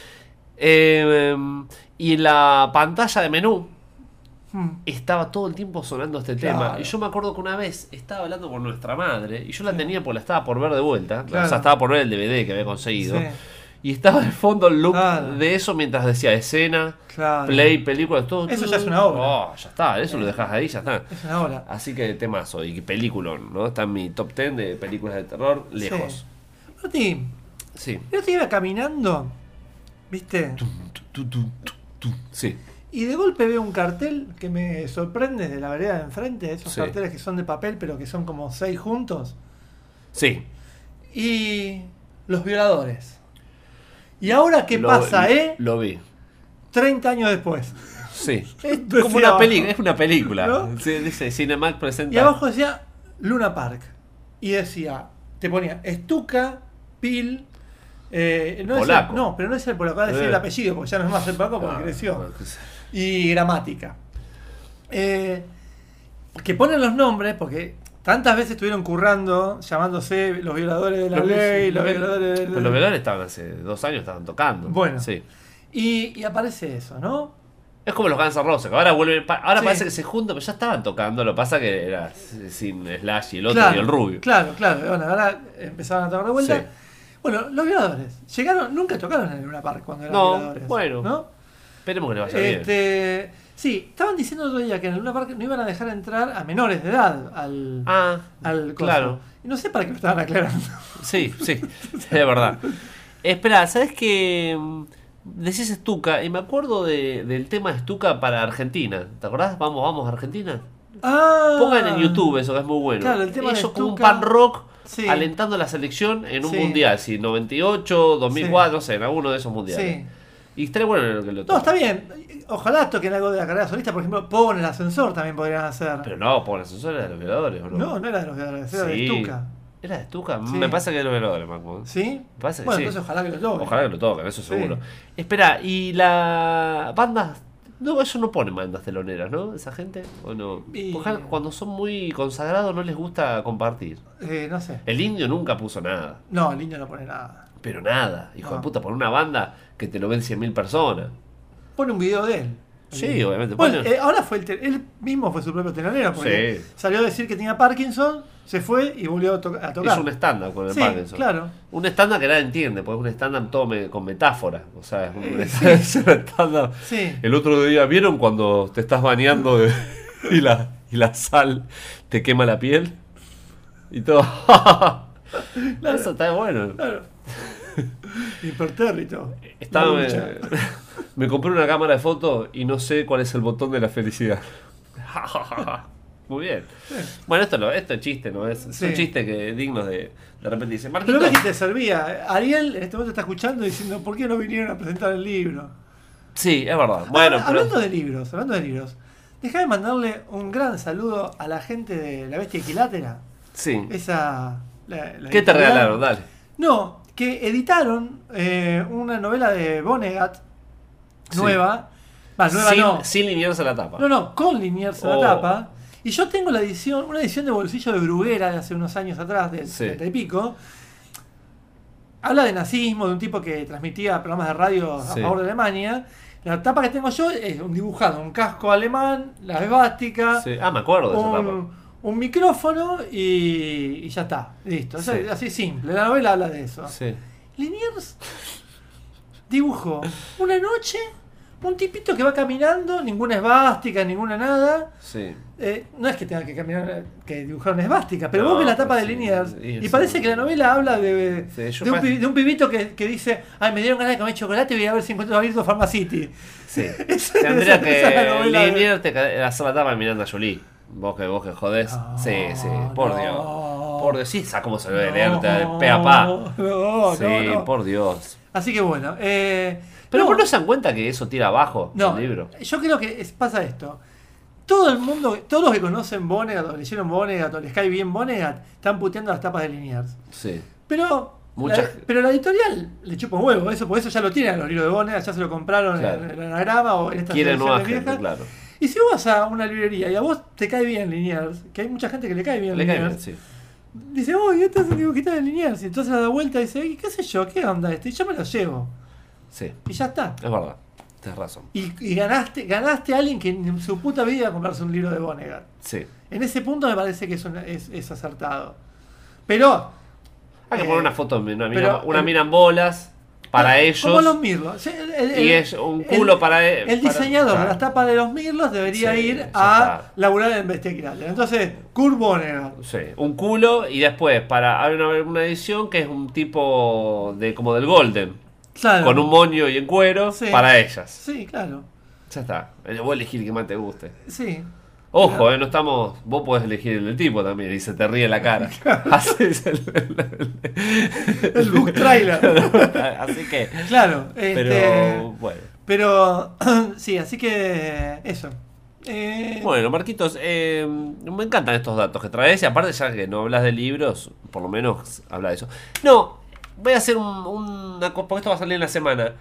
Y en la pantalla de menú estaba todo el tiempo sonando este Claro. tema. Y yo me acuerdo que una vez estaba hablando con nuestra madre y yo la tenía porque la estaba por ver de vuelta. Claro. O sea, estaba por ver el DVD que había conseguido. Sí. Y estaba de fondo el loop Claro. de eso mientras decía escena, Claro. play, película, todo. Eso ya es una obra. Oh, ya está, eso lo dejas ahí, ya está. Es una hora. Así que temazo y peliculón, ¿no? Está en mi top 10 de películas de terror, lejos. Martín, Sí. yo te iba caminando, ¿viste? Sí. Y de golpe veo un cartel que me sorprende de la vereda de enfrente, esos Sí. carteles que son de papel pero que son como 6 juntos. Sí. Y Los Violadores. ¿Y ahora qué pasa, Lo vi. 30 años después. Sí. Es Como decía una abajo. película, es una película. ¿No? Sí, dice Cinemax presenta. Y abajo decía Luna Park. Y decía, te ponía Stuka, Pil. No Polaco. no, pero no es el polaco, decir el apellido, porque ya no es más el polaco porque creció. Y gramática. Que ponen los nombres, porque tantas veces estuvieron currando, llamándose los violadores de la ley, los violadores de Pero los violadores estaban hace 2 años, estaban tocando. Bueno. Sí. Y aparece eso, ¿no? Es como los Guns N' Roses, que ahora vuelven. Ahora Sí. parece que se juntan, pero ya estaban tocando. Lo que pasa que era sin Slash y el otro Claro, y el rubio. Claro. Bueno, ahora empezaron a tocar de vuelta. Sí. Bueno, los violadores. Nunca tocaron en Luna Park cuando eran No, violadores. bueno. ¿No? Esperemos que le vaya bien. Sí, estaban diciendo el otro día que en el Luna Park no iban a dejar entrar a menores de edad al coso. claro. Y no sé para qué lo estaban aclarando. Sí, es verdad. Espera, ¿sabes qué? decís Stuka y me acuerdo del tema Stuka para Argentina. ¿Te acordás? Vamos a Argentina. Pongan en YouTube eso, que es muy bueno. Claro, el tema de Ellos como un Stuka. pan rock Sí. alentando a la selección en un Sí. mundial. Si 98, 2004, Sí. no sé, en alguno de esos mundiales. Sí. Y estaría bueno en lo que lo No, toquen. está bien. Ojalá toquen algo de la carrera solista. Por ejemplo, Pogo en el ascensor también podrían hacer. Pero no, por la ascensora de los violadores, ¿o no? No, no era de los violadores, era de Sí. Stuka. ¿Era de Stuka? Sí. Me pasa que de los violadores, me acuerdo. ¿Sí? Me parece que Bueno, sí. entonces ojalá que lo toquen. Ojalá que lo toquen, eso Sí. seguro. Espera, ¿y la banda? No, eso no pone bandas teloneras, ¿no? Esa gente. ¿O no? Y- Ojalá cuando son muy consagrados no les gusta compartir. No sé. El Indio nunca puso nada. No, el Indio no pone nada. Pero nada, hijo No. de puta, por una banda que te lo ven 100.000 personas. Pone un video de él. Sí, obviamente. Bueno, Pone- ahora fue él mismo fue su propio telonero porque Sí. salió a decir que tenía Parkinson, se fue y volvió a tocar. Hizo un stand-up con el Sí, Parkinson. claro. Un stand-up que nadie entiende, porque es un stand-up todo con metáfora. O sea, es un, Sí. es un stand-up. Sí. El otro día, ¿vieron cuando te estás bañando y la sal te quema la piel? Y todo. Eso está bueno. Claro. Impertérrito. Estaba, La ducha. me compré una cámara de fotos y no sé cuál es el botón de la felicidad. Muy bien. Bueno, esto es chiste, ¿no? Son Sí. chistes que dignos de repente dice, Pero Marquito. ves que te servía. Ariel en este momento está escuchando diciendo ¿por qué no vinieron a presentar el libro? Sí, es verdad. Bueno, hablando de libros, déjame mandarle un gran saludo a la gente de La Bestia Equilátera. sí. Esa. ¿Qué te regalaron? Dale. No, que editaron una novela de Vonnegut Sí. nueva. Nueva sin, no. sin linearse la tapa. No, con Liniers en Oh. la tapa. Y yo tengo una edición de bolsillo de Bruguera de hace unos años atrás, del Sí. 70 y pico. Habla de nazismo, de un tipo que transmitía programas de radio a Sí. favor de Alemania. La tapa que tengo yo es un dibujado, un casco alemán, la esvástica, Sí. Ah, me acuerdo de esa tapa. un micrófono y ya está. Listo. O sea, Sí. así simple. La novela habla de eso. Sí. Liniers dibujó una noche un tipito que va caminando, ninguna esvástica, ninguna nada. Sí. No es que tenga que caminar, que dibujar una esvástica, pero No, vos ves la tapa pero de sí, Liniers y y eso- parece que la novela habla de, Sí, yo de, un, parece- de un pibito que dice, ay, me dieron ganas de comer chocolate y voy a ver si encuentro abierto Pharmacity. Sí. Esa- Tendría esa es la que novela de- linearte hacer la tapa de Miranda Jolie. Vos que jodés. No, Sí, por no. Dios. Por Dios. Sí, ¿sabes cómo se ve leerte de pe a pa? Sí, no. por Dios. Así que bueno. Pero vos no se dan cuenta que eso tira abajo No, el libro. yo creo que pasa esto. Todo el mundo, todos los que conocen Vonnegut o leyeron Vonnegut o les cae bien Vonnegut, están puteando las tapas de Liniers. Sí. Pero pero la editorial le chupa un huevo, eso, por eso ya lo tienen a los libros de Vonnegut, ya se lo compraron Claro. en el anagrama o en estas Quieren nueva ediciones gente, viejas. claro. Y si vos vas a una librería y a vos te cae bien Liniers, que hay mucha gente que le cae bien Le cae Liniers, bien, sí. dice, uy, este es un dibujito de Liniers, y entonces la da vuelta y dice, "Ay, qué sé yo, qué onda esto", y yo me lo llevo. Sí, Y ya está. es verdad. Tienes razón. Y ganaste a alguien que en su puta vida iba a comprarse un libro de Vonnegut. Sí. En ese punto me parece que es acertado. Pero. Hay que poner una foto de pero una mina en bolas para como ellos. los mirlos. Sí, Y es un culo para El diseñador para- de las tapas de los mirlos debería Sí, ir ya a está. laburar en Bestia Equilátera. Entonces, Kurt Vonnegut. Sí, un culo y después hay una edición que es un tipo de como del Golden, Claro. con un moño y en cuero Sí. para ellas. Sí, claro. Ya está. Vos elegir el que más te guste. Sí. Ojo, no estamos. Vos podés elegir el del tipo también y se te ríe la cara. Haces El book trailer. Así que. Claro. Pero bueno. Pero sí, así que eso. Bueno, Marquitos, me encantan estos datos que traes. Y aparte, ya que no hablas de libros, por lo menos habla de eso. No, voy a hacer una cosa, porque esto va a salir en la semana.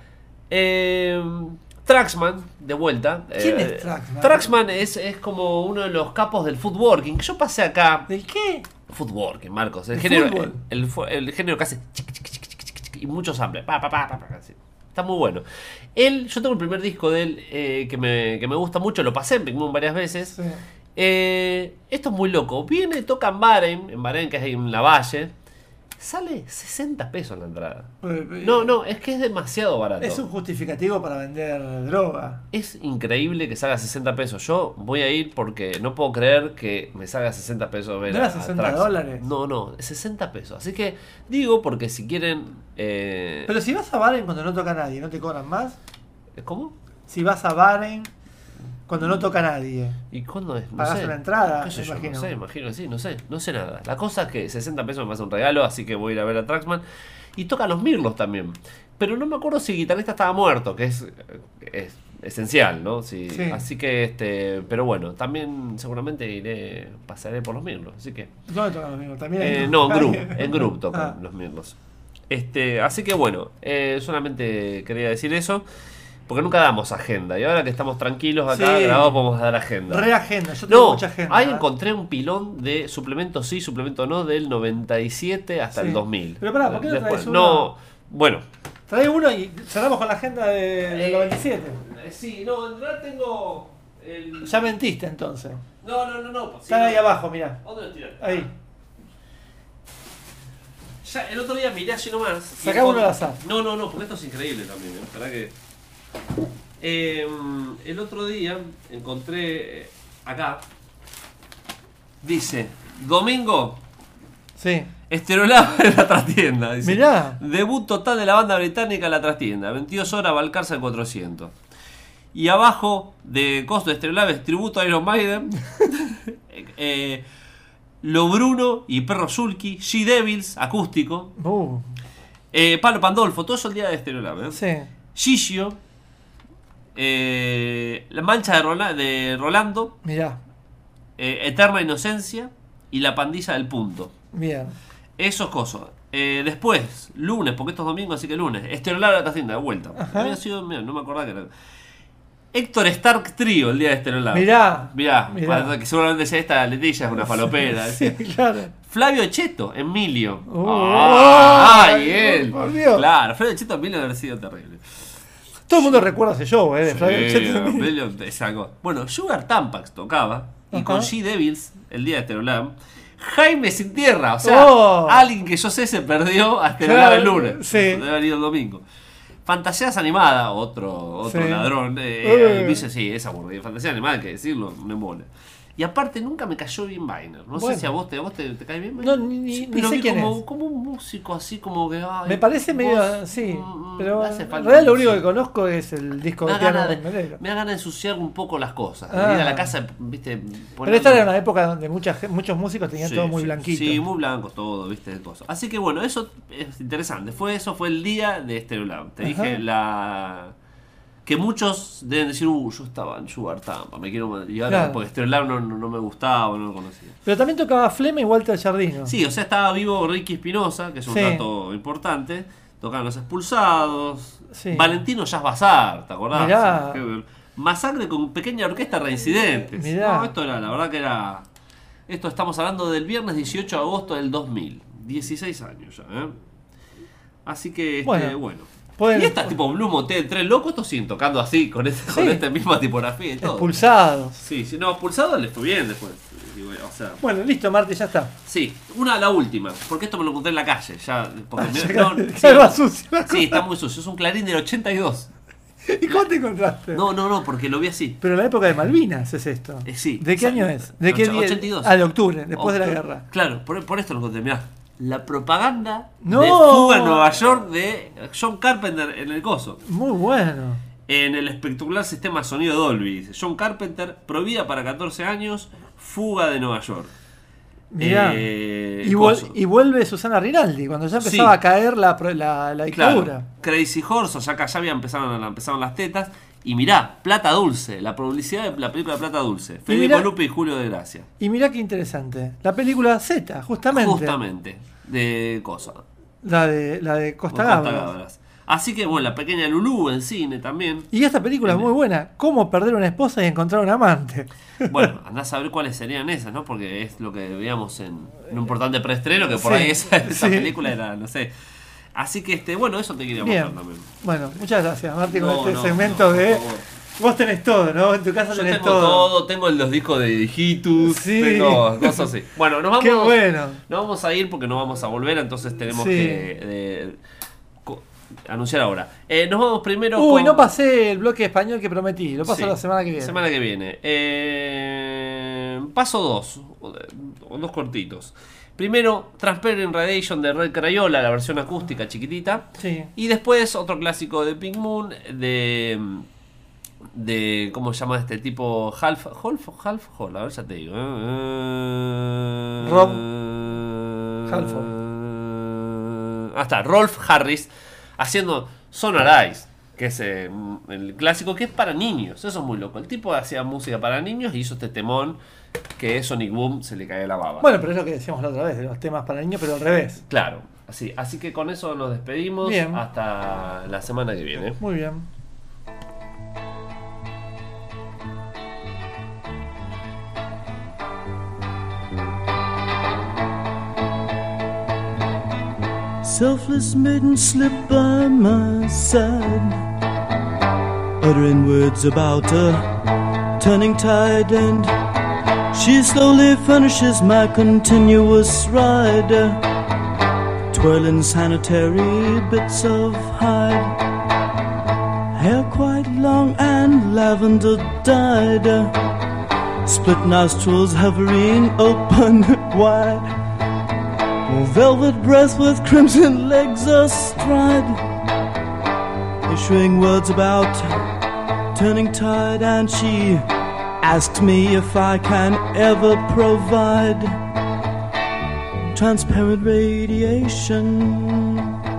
Traxman, de vuelta. ¿Quién es Traxman? Traxman es como uno de los capos del footworking. Yo pasé acá. ¿Del qué? Footworking, Marcos. El ¿El género, fútbol? el género que hace chic, chic, chic, chic, chic, chic, y muchos samples. Así. Está muy bueno. Yo tengo el primer disco de él que me gusta mucho. Lo pasé en Pink Moon varias veces. Sí. Esto es muy loco. Viene, toca en Bahrein, que es ahí en la Valle. Sale 60 pesos la entrada. Eh, No, es que es demasiado barato. Es un justificativo para vender droga. Es increíble que salga 60 pesos. Yo voy a ir porque no puedo creer que me salga 60 pesos ver ¿No era a 60 Trax. dólares? No, es 60 pesos. Así que digo porque si quieren... Pero si vas a Bahrein cuando no toca nadie, ¿no te cobran más? ¿Cómo? Si vas a Bahrein cuando no toca nadie, ¿Y cuándo es? No pagás sé. una entrada, ¿Qué sé yo? imagino. Imagino, sí, no sé nada. La cosa es que 60 pesos me hace un regalo, así que voy a ir a ver a Traxman. Y toca los Mirlos también. Pero no me acuerdo si el guitarrista estaba muerto, que es esencial, ¿no? Sí. Sí. Así que, pero bueno, también seguramente pasaré por los Mirlos, así que... ¿Dónde tocan los mismos? También hay- no, en Group tocan Ah. los Mirlos. Así que bueno, solamente quería decir eso, porque nunca damos agenda. Y ahora que estamos tranquilos acá, Sí. grabados, podemos dar agenda. Re agenda, yo tengo No, mucha agenda. ahí encontré un pilón de suplemento sí, suplemento no, del 97 hasta Sí. el 2000. Pero pará, ¿por qué no Después- traes uno? No, bueno. Trae uno y cerramos con la agenda del 97. Sí, no, en realidad tengo el... Ya mentiste entonces. No. Están ahí abajo, mirá. ¿Dónde lo tiraste? Ahí. Ya, el otro día miré así nomás. y Sacá uno encont- al azar. No, porque esto es increíble también. ¿Verdad que? El otro día encontré acá. Dice: Domingo, Sí. Estereolab en la trastienda. Dice. Mirá. Debut total de la banda británica en la trastienda. 22 horas, Valcarce 400. Y abajo de costo de Estereolab es tributo a Iron Maiden. Lo Bruno y Perro Sulky. She-Devils, acústico. Palo Pandolfo, todo eso el día de Estereolab. Sí. Gigio. La mancha de Rolando. Mirá. Eterna Inocencia. Y la pandilla del punto. Bien. Esos cosas. Después, lunes, porque esto es domingo, así que lunes. Estereolab a la trastienda, de vuelta. Ajá. Había sido, mirá, no me acordaba que era. Héctor Stark Trio, el día de Estereolab. Mirá. Mirá, Mirá. que seguramente ya esta Leticia es una falopera. Sí, claro. Flavio Cheto, Emilio. ¡Ay, Él! por Dios! Claro, Flavio Cheto, Emilio debe haber sido terrible. Todo el mundo recuerda ese show, de Flavio Sí, Cheto. Emilio te sacó. Bueno, Sugar Tampax tocaba. Y Ajá. con She-Devils, el día de Estereolab. Jaime Sin Tierra, o sea, alguien que yo sé se perdió a Estereolab el lunes. Sí. Debe haber ido el domingo. Fantasías Animada, otro Sí. ladrón. Dice, sí, es aburrido. Fantasía Animada, hay que decirlo, me mola. Y aparte nunca me cayó bien Vainer. No Bueno. sé si a vos te cae bien No, Vainer. ni pero sé vi quién como, es. como un músico así como que... ay, Me parece medio. vos, Sí. mm, Pero me hace en falta realidad lo único un- que conozco es el disco me de da piano ganas con de, Melero. me da ganas de ensuciar un poco las cosas. Ah. Ir a la casa, viste. Pero esta era una época donde muchos músicos tenían Sí, todo muy sí, blanquito. Sí, muy blanco todo, viste, de cosas. Así que bueno, eso es interesante. Eso fue el día de Estereolab. Te Ajá. dije que muchos deben decir, yo estaba en Sugar Tampa, me quiero llevar Claro. porque Estereolab no me gustaba, no lo conocía. Pero también tocaba Flema y Walter Jardino. Sí, o sea, estaba vivo Ricky Espinosa, que es un Sí. dato importante. Tocaban Los Expulsados. Sí. Valentino Jazz Bazar, ¿te acordás? Mirá. Masacre con pequeña orquesta Reincidentes. Mirá. No, esto era, la verdad que era... Esto estamos hablando del viernes 18 de agosto del 2000. 16 años ya, ¿eh? Así que, bueno. Pueden- Y esta tipo Blue Motel 3 Loco, estos siguen tocando así, con esta misma tipografía y todo. Expulsados. Sí, sí, no, expulsado le fue bien después. Digo, o sea, Bueno, listo, Marti, ya está. sí, la última, porque esto me lo encontré en la calle. Ya, porque Algo sucio. sí, está muy sucio. Es un Clarín del 82. ¿Y cómo te encontraste? No, porque lo vi así. Pero en la época de Malvinas es esto. Sí. ¿De qué año es? ¿De qué día? 82. Ah, de octubre, después de la guerra. Claro, por esto lo encontré. Mirá, la propaganda ¡No! de Fuga en Nueva York de John Carpenter en el coso. Muy bueno. En el espectacular sistema sonido Dolby. Dice John Carpenter, prohibida para 14 años, Fuga de Nueva York. Mirá. El Y, coso. y vuelve Susana Rinaldi, cuando ya empezaba Sí. a caer la dictadura. Claro, Crazy Horse, o sea, acá ya empezaron las tetas. Y mirá, Plata Dulce, la publicidad de la película Plata Dulce. Federico mirá- Lupe y Julio de Gracia. Y mirá qué interesante. La película Z, justamente. Justamente, de cosa. La de Costa Costa Gabras. Gabras. Así que, bueno, la pequeña Lulú en cine también. Y esta película es muy buena. ¿Cómo perder una esposa y encontrar un amante? Bueno, andás a ver cuáles serían esas, ¿no? Porque es lo que veíamos en un importante preestreno, que por Sí, ahí esa sí. película era, no sé. Así que, bueno, eso te quería Bien. mostrar también. Bueno, muchas gracias, Marti, con No, este no, segmento no, de por favor. Vos tenés todo, ¿no? En tu casa Yo tenés tengo todo, tengo los discos de Hitus, Sí. tengo cosas así. Bueno, nos vamos, Qué bueno. nos vamos a ir porque no vamos a volver, entonces tenemos Sí. que anunciar ahora. Nos vamos primero Uy, con... no pasé el bloque español que prometí. Lo paso Sí, la semana que viene. Semana que viene. Paso 2, dos cortitos. Primero, Transparent Radiation de Red Crayola, la versión acústica chiquitita. Sí. Y después otro clásico de Pink Moon de ¿cómo se llama este tipo? Half Hall, a ver, ya te digo. Rob Halford. Está, Rolf Harris haciendo Sonar Eyes, que es el clásico que es para niños. Eso es muy loco. El tipo hacía música para niños y hizo este temón que Sonic Boom se le cae la baba. Bueno, pero es lo que decíamos la otra vez, de los temas para niños, pero al revés. Claro, así que con eso nos despedimos. Bien. Hasta la semana que viene. Muy bien. Selfless maiden slipped by my side, uttering words about a turning tide, and she slowly furnishes my continuous ride, twirling sanitary bits of hide, hair quite long and lavender dyed, split nostrils hovering open wide, velvet breast with crimson legs astride, issuing words about turning tide, and she asked me if I can ever provide transparent radiation.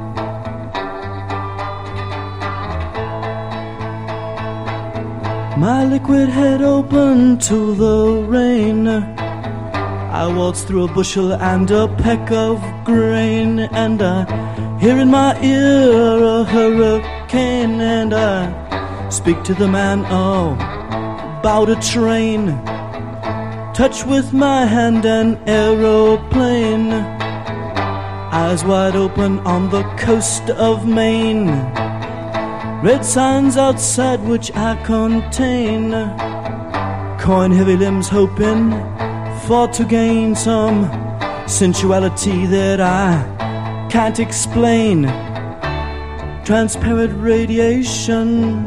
My liquid head open to the rain, I waltz through a bushel and a peck of grain, and I hear in my ear a hurricane, and I speak to the man about a train, touch with my hand an aeroplane, eyes wide open on the coast of Maine, red signs outside which I contain, coin heavy limbs hoping for to gain some sensuality that I can't explain, transparent radiation.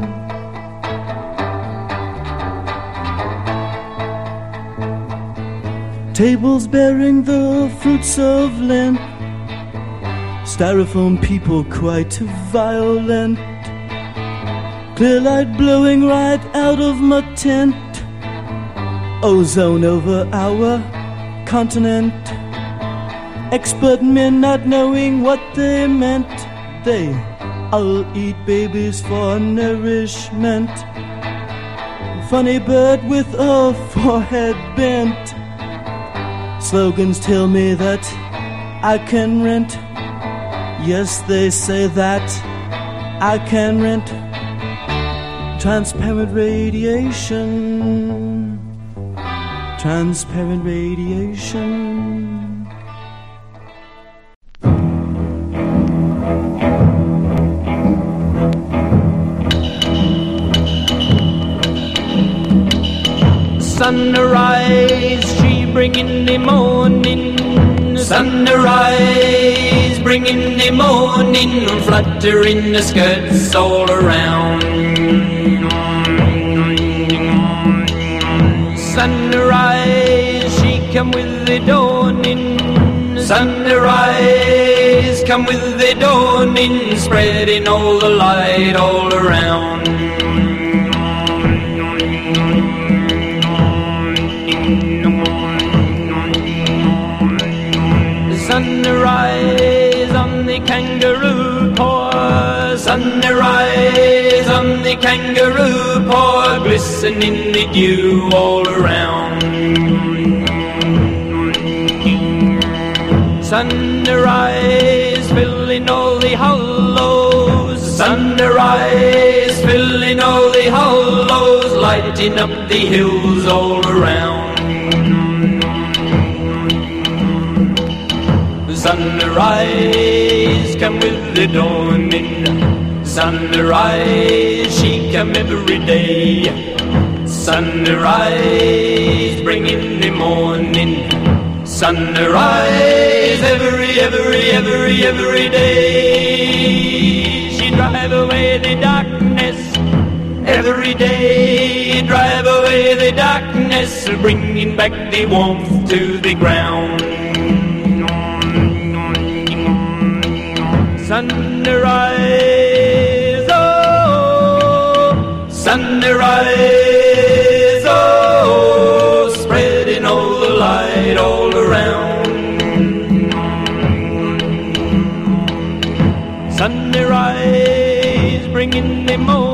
Tables bearing the fruits of Lent, styrofoam people quite violent, clear light blowing right out of my tent, ozone over our continent, expert men not knowing what they meant, they all eat babies for nourishment, funny bird with a forehead bent, slogans tell me that I can rent, yes they say that I can rent transparent radiation, transparent radiation. Sunrise, she bringing the morning. Sunrise, bringing the morning, fluttering the skirts all around. Sunrise, she come with the dawning. Sunrise, come with the dawning, spreading all the light all around. Sunrise on the kangaroo paw, sunrise on the kangaroo paw, glistening the dew all around. Sunrise filling all the hollows, sunrise filling all the hollows, lighting up the hills all around. Sunrise, come with the dawning. Sunrise, she come every day. Sunrise, bringing the morning. Sunrise, every day. She drive away the darkness. Every day, drive away the darkness, bringing back the warmth to the ground. Sunrise, oh, sunrise, oh, spreading all the light all around. Sunrise, bringing the morning.